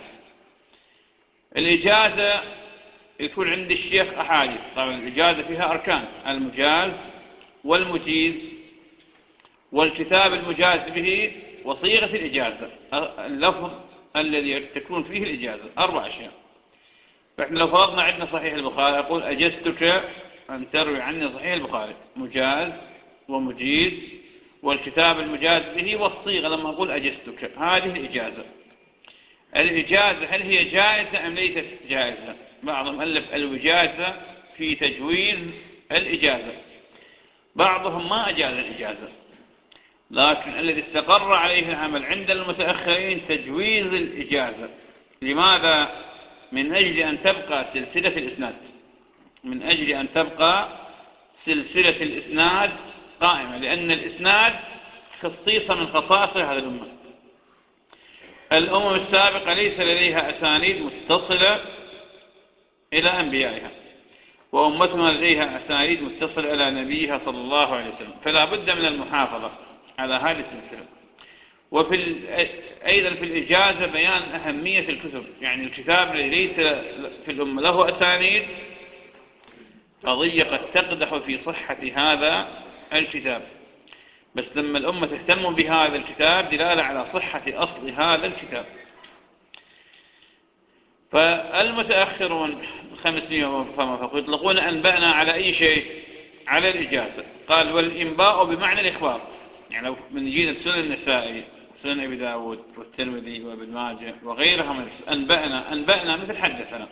S1: الإجازة يكون عند الشيخ أحاديث، طبعا الإجازة فيها أركان: المجاز والمجيز والكتاب المجاز به وصيغة الإجازة، اللفظ الذي تكون فيه الإجازة، 4 أشياء. فإحنا لو فرضنا عندنا صحيح البخاري أقول أجزتك أن تروي عني صحيح البخاري، مجاز ومجيز والكتاب المجاز به والصيغة. لما أقول أجزتك هذه الإجازة. الإجازة هل هي جائزة أم ليست جائزة؟ بعضهم ألف الوجازة في تجويز الإجازة، بعضهم ما أجاز الإجازة، لكن الذي استقر عليه العمل عند المتأخرين تجويز الإجازة. لماذا؟ من أجل أن تبقى سلسلة الإسناد، من أجل أن تبقى سلسلة الإسناد قائمة، لأن الإسناد خصيصة من خصائص هذه الأمة. الأمم السابقة ليس لديها أسانيد متصلة إلى أنبيائها، وأمتنا لديها أسانيد متصلة إلى نبيها صلى الله عليه وسلم، فلا بد من المحافظة على هذه السلسلة. أيضا في الإجازة بيان أهمية الكتب، يعني الكتاب الذي ليس في الأمة له أسانيد قضية قد تقدح في صحة هذا الكتاب، بس لما الأمة تهتم بهذا الكتاب دلالة على صحة أصل هذا الكتاب. فالمتأخرون 500 فما فوق يطلقون أنبأنا على أي شيء؟ على الإجازة. قال والإنباء بمعنى الإخبار، يعني لو من جيل السنن النسائي سنن أبي داود والترمذي وابن ماجه وغيرها من أنبأنا مثل حدثنا.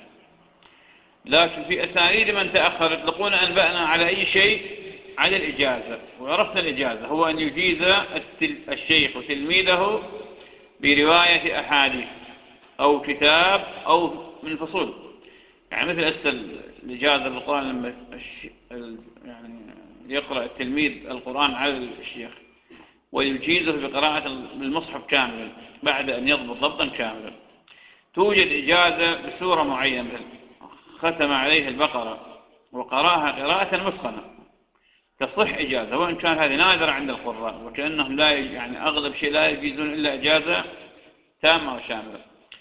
S1: لكن في أسانيد من تأخر يطلقون أنبأنا على أي شيء؟ على الإجازة. وعرفنا الإجازة هو أن يجيز الشيخ وتلميذه برواية أحاديث أو كتاب أو من فصول، يعني مثل الإجازة بالقرآن لما يعني يقرأ التلميذ القرآن على الشيخ ويجيزه بقراءة المصحف كاملا بعد أن يضبط ضبطا كاملا. توجد إجازة بسورة معينة، مثل ختم عليه البقرة وقرأها قراءة متقنة، تصح إجازة، وإن كان هذه نادرة عند القراء، وكأنهم لا يعني أغلب شيء لا يجيزون إلا إجازة تامة وشاملة.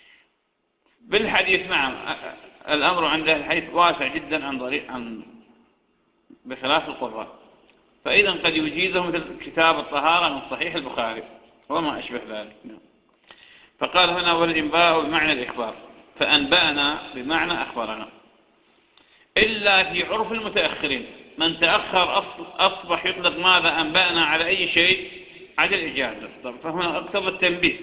S1: بالحديث نعم الأمر عند الحديث واسع جدا عن بخلاف القراء، فإذا قد يجيزه مثل كتاب الطهارة من صحيح البخاري وما أشبه ذلك. فقال هنا والإنباء بمعنى الإخبار، فأنبأنا بمعنى أخبرنا، إلا في عرف المتأخرين من تأخر أصبح يطلق ماذا؟ أنبأنا على أي شيء؟ على الإجازة. فهنا اقتضى التنبيه،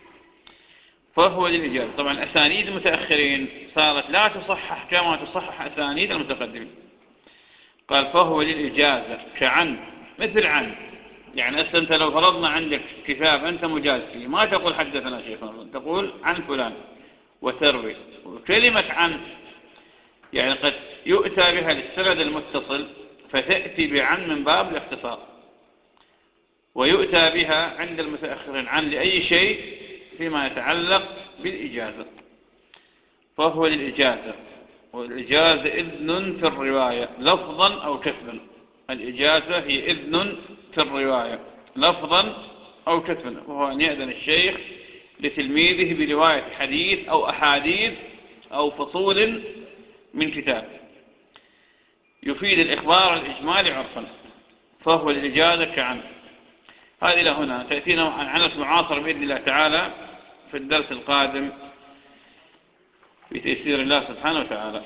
S1: فهو للإجازة. طبعا أسانيد المتأخرين صارت لا تصحح كما تصحح أسانيد المتقدمين. قال فهو للإجازة كعن، مثل عن، يعني أصلا أنت لو فرضنا عندك كتاب أنت مجاز فيه ما تقول حدثنا شيخنا، تقول عن فلان وتروي. وكلمة عن يعني قد يؤتى بها للسند المتصل فتأتي بعن من باب الاختصار، ويؤتى بها عند المتأخرين عن لأي شيء فيما يتعلق بالإجازة. فهو للإجازة، والإجازة إذن في الرواية لفظا أو كتبا. الإجازة هي إذن في الرواية لفظا أو كتبا، وهو أن يأذن الشيخ لتلميذه برواية حديث أو أحاديث أو فصول من كتاب، يفيد الإخبار الإجمالي عرفا. فهو للإجازة كعن. هذه إلى هنا تأتينا عن عنة معاصرة بإذن الله تعالى في الدرس القادم بتيسير الله سبحانه وتعالى.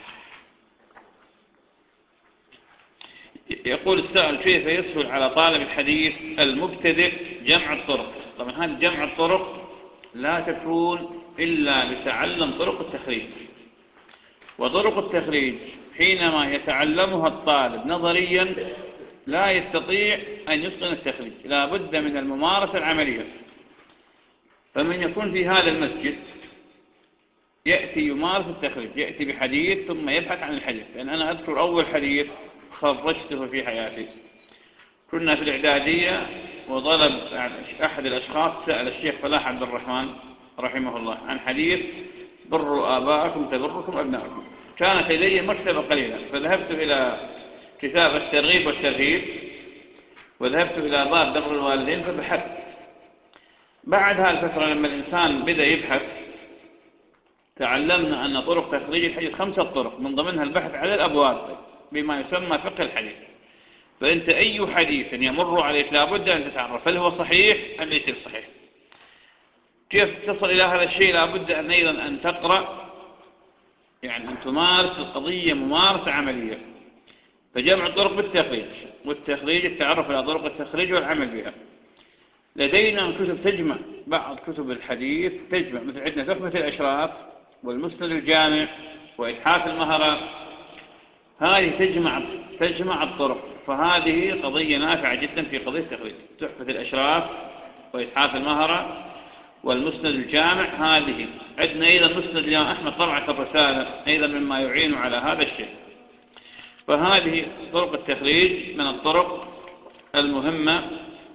S1: يقول السائل كيف يسهل على طالب الحديث المبتدئ جمع الطرق؟ طبعا هذا جمع الطرق لا تكون إلا بتعلم طرق التخريج، وطرق التخريج حينما يتعلمها الطالب نظريا لا يستطيع أن يتقن التخريج، لا بد من الممارسة العملية. فمن يكون في هذا المسجد يأتي يمارس التخريج، يأتي بحديث ثم يبحث عن الحديث. لأن أنا أذكر أول حديث خرجته في حياتي، كنا في الإعدادية وطلب أحد الأشخاص سأل الشيخ فلاح عبد الرحمن رحمه الله عن حديث بروا آباءكم تبركم أبناءكم. كانت لدي مكتبة قليلة، فذهبت إلى كتاب الترغيب والترهيب، وذهبت إلى باب بر الوالدين فبحثت. بعد هالفترة لما الإنسان بدأ يبحث تعلمنا أن طرق تخريج الحديث 5 طرق، من ضمنها البحث على الأبواب بما يسمى فقه الحديث. فأنت أي حديث يمر عليك لابد أن تتعرف هل هو صحيح أم ليس صحيح. كيف تصل إلى هذا الشيء؟ لابد أن أيضا أن تقرأ، يعني أن تمارس القضية ممارسة عملية. فجمع الطرق بالتخريج، والتخريج التعرف على طرق التخريج والعمل بها. لدينا كتب تجمع، بعض كتب الحديث تجمع، مثل عندنا تحفة الأشراف والمسند الجامع وإتحاف المهرة، هذه تجمع الطرق. فهذه قضية نافعة جدا في قضية التخريج. تحفة الأشراف وإتحاف المهرة والمسند الجامع، هذه عندنا أيضا مسند الإمام أحمد طبعة الرسالة أيضا مما يعين على هذا الشيء. فهذه طرق التخريج من الطرق المهمة.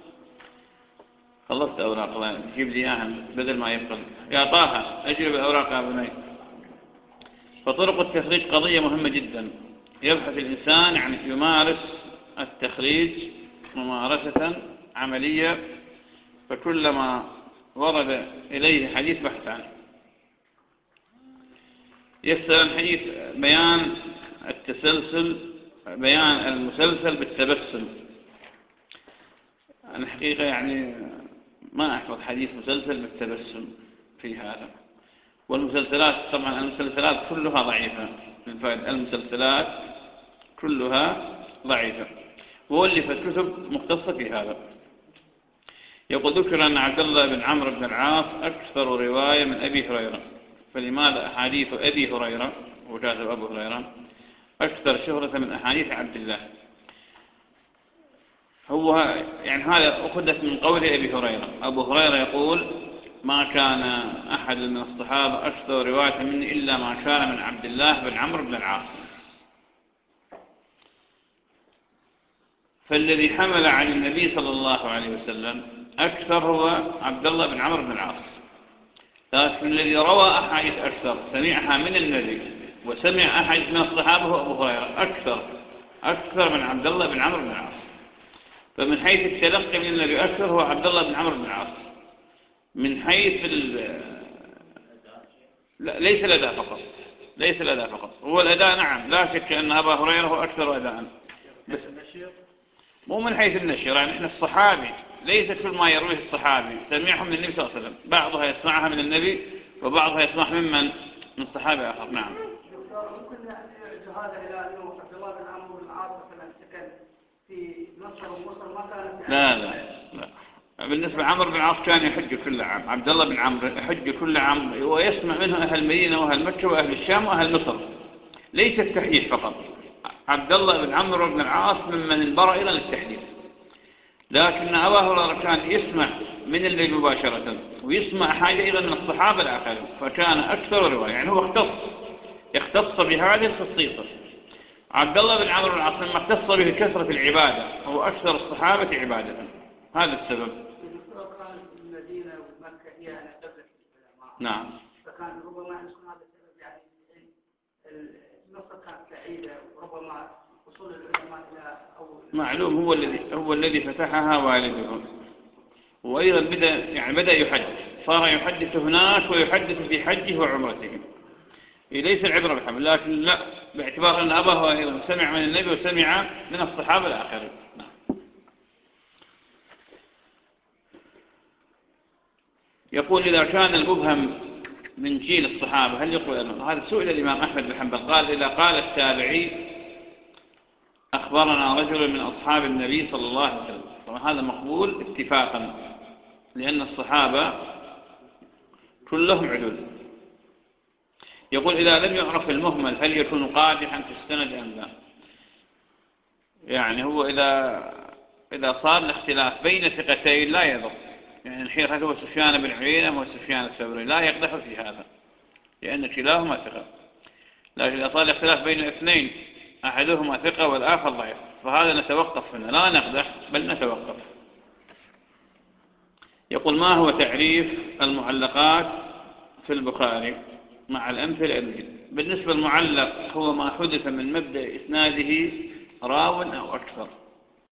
S1: خلصت أوراق، الله جيب لي إياها بدل ما يبقى. يا طه أجرب الأوراق يا بني. فطرق التخريج قضية مهمة جدا، يبحث الإنسان يعني يمارس التخريج ممارسة عملية، فكلما ورد إليه حديث بحث عنه. يسأل عن حديث بيان المسلسل بالتبسم. أنا حقيقة يعني ما أحفظ حديث مسلسل بالتبسم في هذا. والمسلسلات طبعا المسلسلات كلها ضعيفة، المسلسلات كلها ضعيفة، وولفت كتب مختصة في هذا. يقول ذكر أن عبد الله بن عمرو بن العاص أكثر رواية من أبي هريرة، فلماذا أحاديث أبي هريرة وكاتب أبو هريرة أكثر شهرة من أحاديث عبد الله؟ هو يعني هذا أخذت من قول أبي هريرة. أبو هريرة يقول ما كان أحد من الصحابة أكثر رواية مني إلا ما كان من عبد الله بن عمرو بن العاص. فالذي حمل عن النبي صلى الله عليه وسلم أكثر هو عبد الله بن عمرو بن العاص، لكن الذي روى أحاديث أكثر سمعها من النبي وسمع أحاديث من الصحابة هو أبو هريرة أكثر من عبد الله بن عمرو بن العاص. فمن حيث التلقي من النبي أكثر هو عبد الله بن عمرو بن العاص. من حيث ليس الأداء فقط، هو الأداء نعم لا شك أن أبا هريرة هو أكثر أداء، بس مو من حيث النشر. يعني أن الصحابي ليس كل ما يرويه الصحابي سمعه من النبي صلى الله عليه وسلم، بعضها يسمعها من النبي وبعضها يسمع من صحابي آخر. نعم.
S2: ممكن يعزو هذا إلى أنه عبد الله بن عمرو بن العاص مثلا سكن في مصر، ومصر ما كانت
S1: لا. بالنسبة لعمرو بن العاص كان يحج كل عام. عبد الله بن عمرو يحج كل عام ويسمع منه أهل المدينة وأهل مكة وأهل الشام وأهل مصر، ليس التحديث فقط. عبد الله بن عمرو بن العاص ممن انبرأ إلى التحديث، لكن أبا هريرة كان يسمع من النبي مباشرة ويسمع حاجة أيضا من الصحابة الآخرين، فكان أكثر رواية. يعني هو اختص بهذه الخصيصة. عبد الله بن عمرو بن العاص لما اختص به كثرة العبادة هو أكثر الصحابة عبادة، هذا السبب.
S2: كان المدينة ومكة هي قبل العلماء.
S1: نعم.
S2: فكان ربما يكون هذا السبب، يعني مصر كانت بعيدة وربما وصول العلماء إلى
S1: معلوم هو الذي فتحها والده، وأيضا بدأ يحدث، صار يحدث هناك ويحدث في حجه وعمرته. ليس العبرة بالحمل، لكن لا، باعتبار أن أباه أيضا سمع من النبي وسمع من الصحابة الآخرين. يقول إذا كان المبهم من جيل الصحابة هل يقول أنه هذا؟ سئل الإمام أحمد بن حنبل قال إذا قال التابعي أخبرنا رجل من أصحاب النبي صلى الله عليه وسلم فهذا مقبول اتفاقا، لأن الصحابة كلهم عدول. يقول إذا لم يعرف المهمل هل يكون قادحا في السند أم لا؟ يعني هو إذا صار الاختلاف بين ثقتين لا يضر، يعني الحين هل هو سفيان بن عيينة وسفيان الثوري لا يقدح في هذا لأن كلاهما ثقة. لكن إذا صار الاختلاف بين اثنين أحدهما ثقة والآخر ضعيف فهذا نتوقف هنا، لا نقدح بل نتوقف. يقول ما هو تعريف المعلقات في البخاري مع الأمثلة المجد؟ بالنسبة للمعلق هو ما حدث من مبدأ إسناده راو أو أكثر،